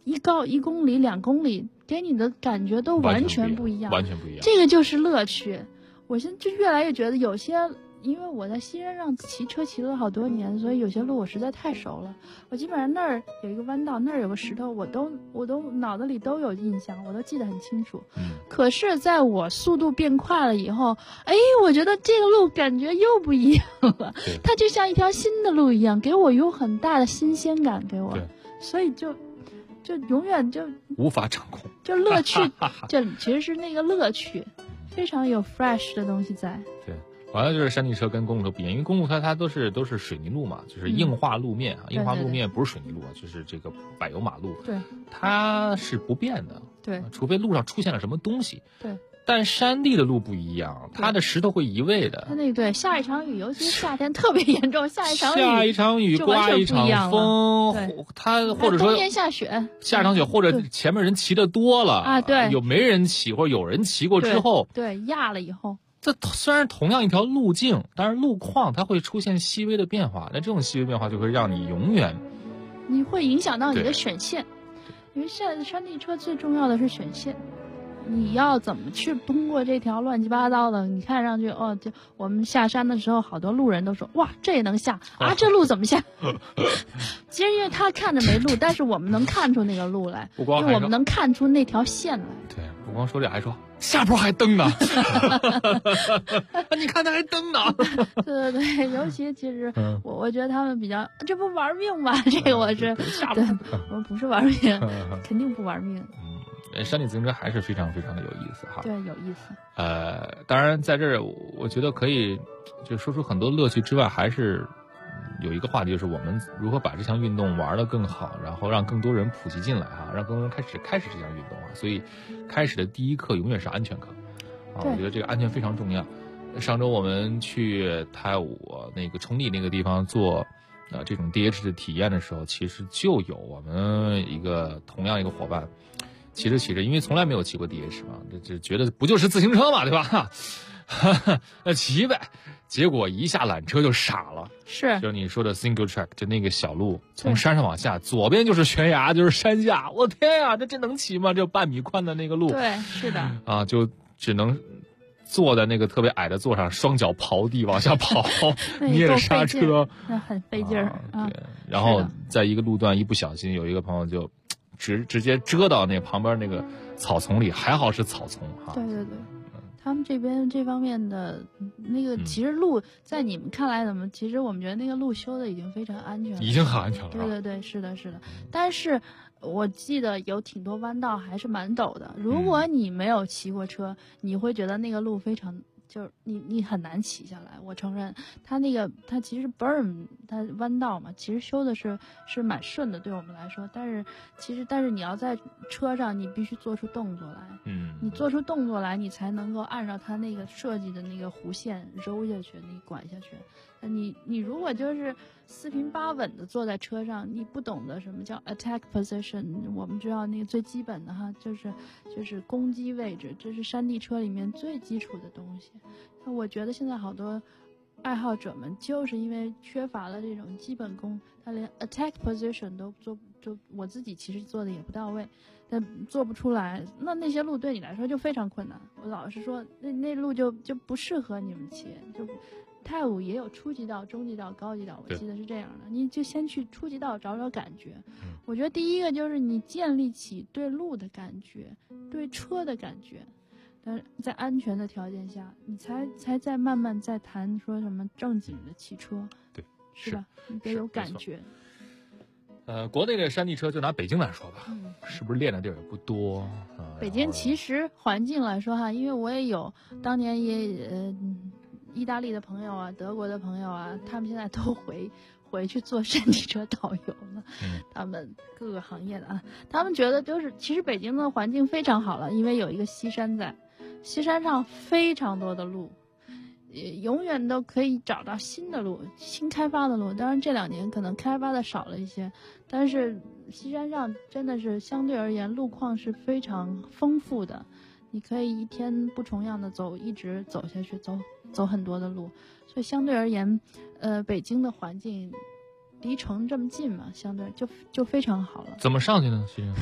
1公里、2公里，给你的感觉都完全不一样， 完全不一样。 这个就是乐趣。我现在就越来越觉得有些。因为我在西山上骑车骑了好多年，所以有些路我实在太熟了。我基本上那儿有一个弯道，那儿有个石头，我都脑子里都有印象，我都记得很清楚。可是在我速度变快了以后，我觉得这个路感觉又不一样了，它就像一条新的路一样，给我有很大的新鲜感给我，所以就永远就无法掌控， 就乐趣，这其实是那个乐趣，非常有 fresh 的东西在。 对。完了就是山地车跟公路车不一样，因为公路车它都是水泥路嘛，就是硬化路面硬化路面不是水泥路就是这个柏油马路， 对， 它是不变的， 对， 除非路上出现了什么东西， 对。 但山地的路不一样，它的石头会移位的。 它对，下一场雨，尤其是夏天特别严重，下一场雨刮一场风，它或者说冬天下雪， 下一场雪，或者前面人骑的多了对， 有没人骑或者有人骑过之后， 对，压了以后。 这虽然同样一条路径，但是路况它会出现细微的变化，那这种细微变化就会让你永远， 你会影响到你的选线，因为现在的山地车最重要的是选线，你要怎么去通过这条乱七八糟的？你看上去就我们下山的时候，好多路人都说哇，这也能下这路怎么下？其实因为他看着没路，但是我们能看出那个路来，因为我们能看出那条线来。 对，不光说这，还说下坡还蹬呢，你看他还蹬呢。 对，尤其实我觉得他们比较，这不玩命吗？这个我是对，我不是玩命，肯定不玩命。 山地自行车还是非常非常的有意思对，有意思。 当然在这儿我觉得可以就说出很多乐趣之外，还是有一个话题，就是我们如何把这项运动玩得更好，然后让更多人普及进来让更多人开始这项运动所以开始的第一课永远是安全课我觉得这个安全非常重要。上周我们去泰武那个崇礼那个地方做这种 DH 的体验的时候，其实就有我们同样一个伙伴骑着，因为从来没有骑过 DH 嘛，就觉得不就是自行车嘛，对吧？ 那骑呗。结果一下缆车就傻了， 是， 就是你说的 single track， 就那个小路，从山上往下，左边就是悬崖，就是山下，我天呀，这能骑吗？这半米宽的那个路， 对，是的， 啊，就只能坐在那个特别矮的座上，双脚刨地往下跑，捏着刹车， 那很费劲儿啊。 对，然后在一个路段一不小心，有一个朋友就直接遮到那旁边那个草丛里，还好是草丛哈。 对对对。他们这边这方面的那个，其实路在你们看来怎么？其实我们觉得那个路修的已经非常安全了， 已经很安全了。 对对对，是的，是的。但是我记得有挺多弯道还是蛮陡的。如果你没有骑过车，你会觉得那个路非常，就是你很难骑下来。我承认，它其实 berm 它弯道嘛，其实修的是蛮顺的，对我们来说。但是你要在车上，你必须做出动作来。你做出动作来，你才能够按照它那个设计的那个弧线揉下去，你管下去。你如果就是四平八稳的坐在车上，你不懂得什么叫 attack position， 我们知道那个最基本的哈，就是攻击位置，这是山地车里面最基础的东西。我觉得现在好多爱好者们就是因为缺乏了这种基本功，他连 attack position 都做，就我自己其实做的也不到位，但做不出来。那些路对你来说就非常困难。我老是说那路就不适合你们骑，就泰武也有初级道、中级道、高级道，我记得是这样的。你就先去初级道找找感觉。我觉得第一个就是你建立起对路的感觉，对车的感觉。但是在安全的条件下，你才再慢慢再谈说什么正经的骑车， 对， 是吧？你得有感觉。 国内的山地车就拿北京来说吧，是不是练的地儿也不多？ 北京其实环境来说哈，因为我也有当年也意大利的朋友啊，德国的朋友啊，他们现在都回去做山地车导游了。他们各个行业的啊，他们觉得就是其实北京的环境非常好了，因为有一个西山在。西山上非常多的路，永远都可以找到新的路，新开发的路。当然这2年可能开发的少了一些，但是西山上真的是相对而言路况是非常丰富的，你可以一天不重样的走，一直走下去，走很多的路。所以相对而言，北京的环境离城这么近嘛，相对就非常好了。 怎么上去呢？西山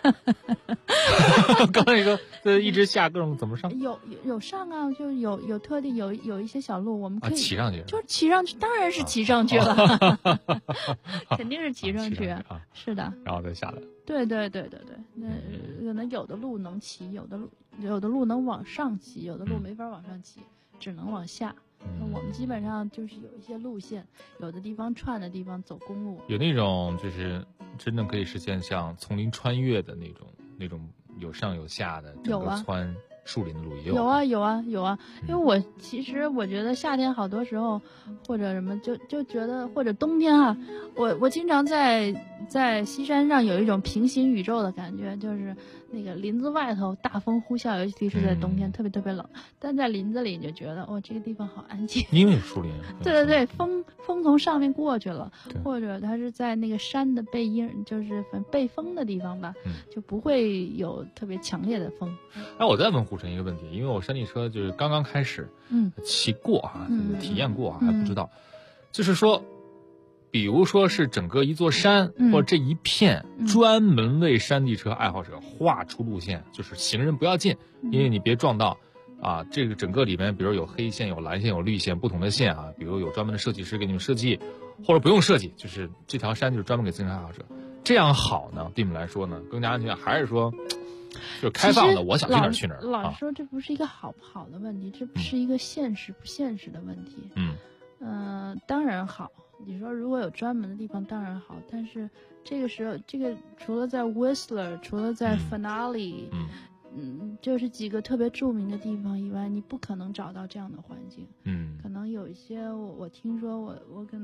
刚才说一直下各种怎么上？ 有上啊，就有特地有一些小路，我们可以骑上去， 就是骑上去，当然是骑上去了，肯定是骑上去，是的， 然后再下来。 对，那可能有的路能骑，有的路能往上骑，有的路没法往上骑，只能往下。那我们基本上就是有一些路线，有的地方串的地方走公路， 有那种就是真正可以实现像丛林穿越的那种有上有下的整个穿树林的路也有。 有啊，因为其实我觉得夏天好多时候或者什么就觉得，或者冬天啊，我经常在西山上有一种平行宇宙的感觉，就是那个林子外头大风呼啸，尤其是在冬天特别特别冷，但在林子里你就觉得这个地方好安静， 因为树林。 对，风从上面过去了，或者它是在那个山的背阴，就是背风的地方吧，就不会有特别强烈的风。 我再问胡晨一个问题，因为我山地车就是刚刚开始骑过啊，体验过还不知道，就是说比如说是整个一座山或者这一片专门为山地车爱好者画出路线，就是行人不要进，因为你别撞到啊。这个整个里面比如有黑线有蓝线有绿线不同的线啊，比如有专门的设计师给你们设计，或者不用设计，就是这条山就是专门给自行车爱好者，这样好呢对你们来说呢更加安全，还是说就是开放的我想去哪儿去哪儿？ 老实说这不是一个好不好的问题，这不是一个现实不现实的问题。当然好，你说如果有专门的地方当然好，但是这个时候除了在 Whistler 除了在 Finale 就是几个特别著名的地方以外，你不可能找到这样的环境。可能有一些我听说我可能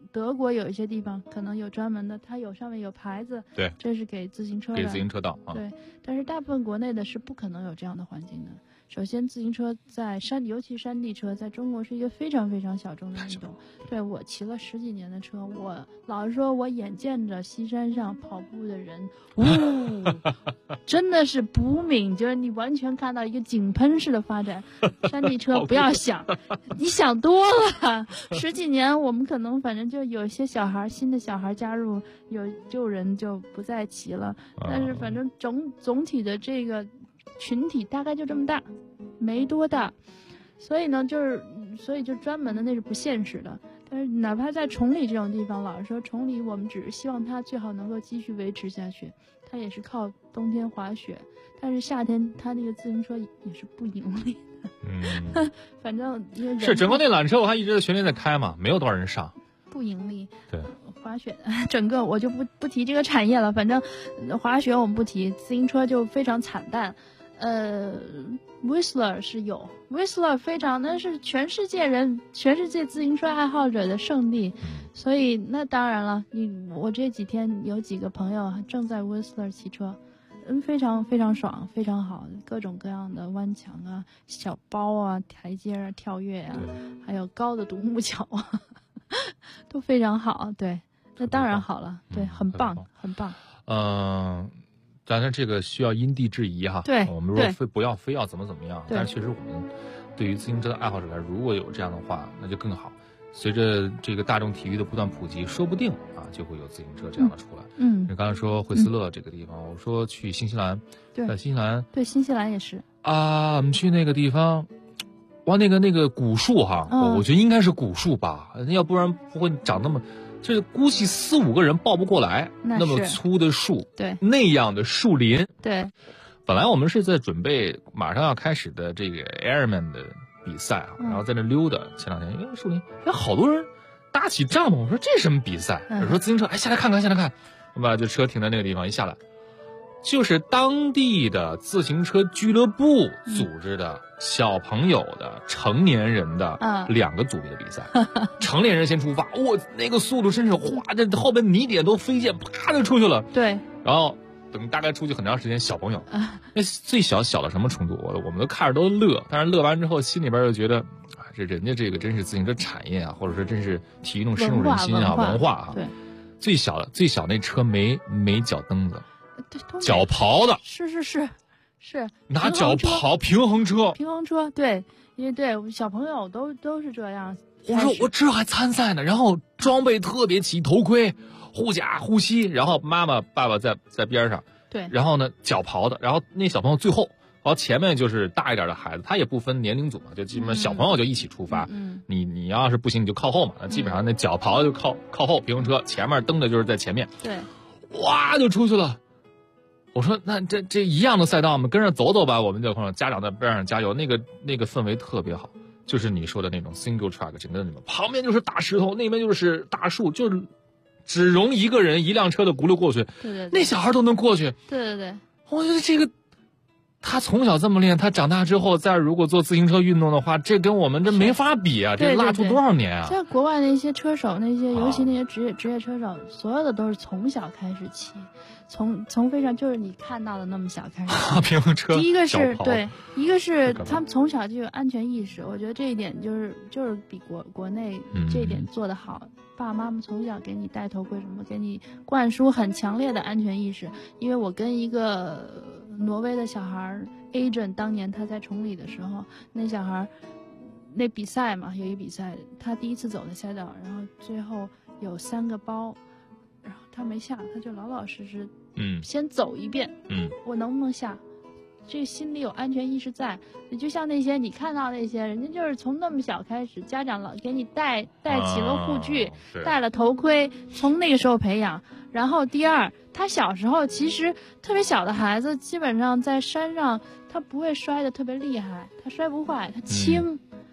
德国有一些地方可能有专门的，它上面有牌子， 对， 这是给自行车的， 给自行车道啊。 对，但是大部分国内的是不可能有这样的环境的。首先，自行车在尤其山地车，在中国是一个非常非常小众的运动。对，我骑了10几年的车，我老实说，我眼见着西山上跑步的人，真的是不泯，就是你完全看到一个井喷式的发展。山地车不要想，你想多了。10几年，我们可能反正就有一些新的小孩加入，有旧人就不再骑了。但是反正总体的这个群体大概就这么大，没多大，所以呢，就专门的那是不现实的。但是哪怕在崇礼这种地方，老实说，崇礼我们只是希望它最好能够继续维持下去，它也是靠冬天滑雪，但是夏天它那个自行车也是不盈利的。反正是整个那缆车我还一直在群里在开嘛，没有多少人上， 不盈利。 对， 滑雪整个我就不提这个产业了，反正滑雪我们不提，自行车就非常惨淡。Whistler 是有 Whistler 非常，那是全世界自行车爱好者的圣地，所以那当然了，我这几天有几个朋友正在 Whistler 骑车，非常非常爽，非常好，各种各样的弯墙啊、小包啊、台阶啊、跳跃啊，还有高的独木桥啊，都非常好。对，那当然好了，对，很棒，很棒。 当然这个需要因地制宜哈。 对， 我们说非要怎么样，但是确实我们对于自行车的爱好者来说，如果有这样的话，那就更好。随着这个大众体育的不断普及，说不定就会有自行车这样的出来。你刚才说惠斯勒这个地方，我说去新西兰，在新西兰， 对，新西兰也是我们去那个地方，哇，那个古树哈，我觉得应该是古树吧，要不然不会长那么。这估计4、5个人抱不过来，那么粗的树， 对， 那样的树林， 对。 本来我们是在准备马上要开始的这个 Airman 的比赛然后在那溜达。前2天因为树林，好多人搭起帐篷，我说这什么比赛？我说自行车，下来看看，我把这车停在那个地方，一下来，就是当地的自行车俱乐部组织的小朋友的、成年人的2个组别的比赛。成年人先出发，那个速度真是哗，这后边泥点都飞溅，啪就出去了。 对， 然后等大概出去很长时间，小朋友，那最小到什么程度？我们都看着都乐，但是乐完之后心里边又觉得，这人家这个真是自行车产业或者说真是体育运动深入人心文化对， 最小那车没脚蹬子。脚刨的， 是拿脚刨平衡车，对，因为对小朋友都是这样。 我说我这还参赛呢，然后装备特别齐，头盔、护甲、护膝，然后妈妈爸爸在边上， 对， 然后呢脚刨的，然后那小朋友最后，然后前面就是大一点的孩子，他也不分年龄组嘛，就基本上小朋友就一起出发，你要是不行你就靠后嘛，那基本上那脚刨的就靠后平衡车，前面蹬的就是在前面， 对， 哇就出去了。我说那这一样的赛道，我们跟着走吧。我们就家长在边上加油，那个氛围特别好，就是你说的那种 single track， 整个旁边就是大石头，那边就是大树，就是只容一个人一辆车的轱辘过去。 对， 那小孩都能过去。 对， 我觉得这个他从小这么练，他长大之后再如果做自行车运动的话，这跟我们这没法比啊，这拉出多少年啊！ 像国外那些车手，尤其那些职业车手，所有的都是从小开始骑。从非常就是你看到的那么小开始， 平衡车。 第一个是对，一个是他们从小就有安全意识，我觉得这一点就是比国内这一点做得好。爸爸妈妈从小给你戴头盔什么，给你灌输很强烈的安全意识。因为我跟一个挪威的小孩 Adrian， 当年他在崇礼的时候，那小孩那比赛嘛，有一比赛，他第一次走的赛道，然后最后有3个包。然后他没下，他就老老实实，先走一遍，我能不能下？这心里有安全意识在。就像那些你看到那些人家就是从那么小开始，家长老给你戴起了护具，戴了头盔，从那个时候培养。然后第二，他小时候其实特别小的孩子，基本上在山上他不会摔得特别厉害，他摔不坏，他轻。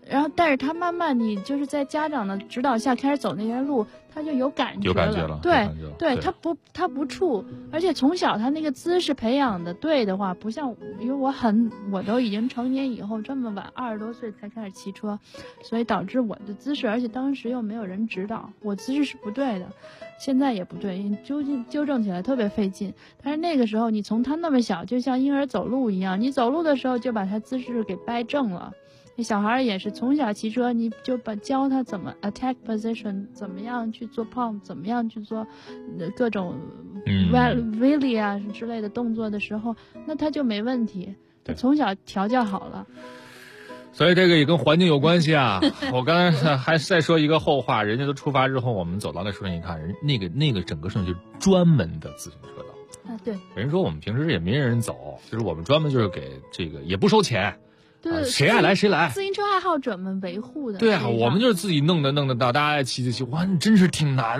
然后但是他慢慢你就是在家长的指导下开始走那些路，他就有感觉了。对，他不怵，而且从小他那个姿势培养的对的话，不像因为我都已经成年以后这么晚20多岁才开始骑车，所以导致我的姿势，而且当时又没有人指导，我姿势是不对的，现在也不对，因为纠正起来特别费劲。但是那个时候你从他那么小，就像婴儿走路一样，你走路的时候就把他姿势给掰正了。小孩也是从小骑车，你就教他怎么 attack position， 怎么样去做 pump， 怎么样去做各种wheelie 啊之类的动作的时候，那他就没问题，从小调教好了。 所以这个也跟环境有关系啊。我刚才还再说一个后话，人家都出发之后，我们走到那顺义，你看人那个整个顺义就是专门的自行车道啊。对， 人说我们平时也没人走，就是我们专门就是给这个也不收钱。 对， 谁爱来谁来， 自行车爱好者们维护的。 对啊，我们就是自己弄的到，大家骑，哇，真是挺难。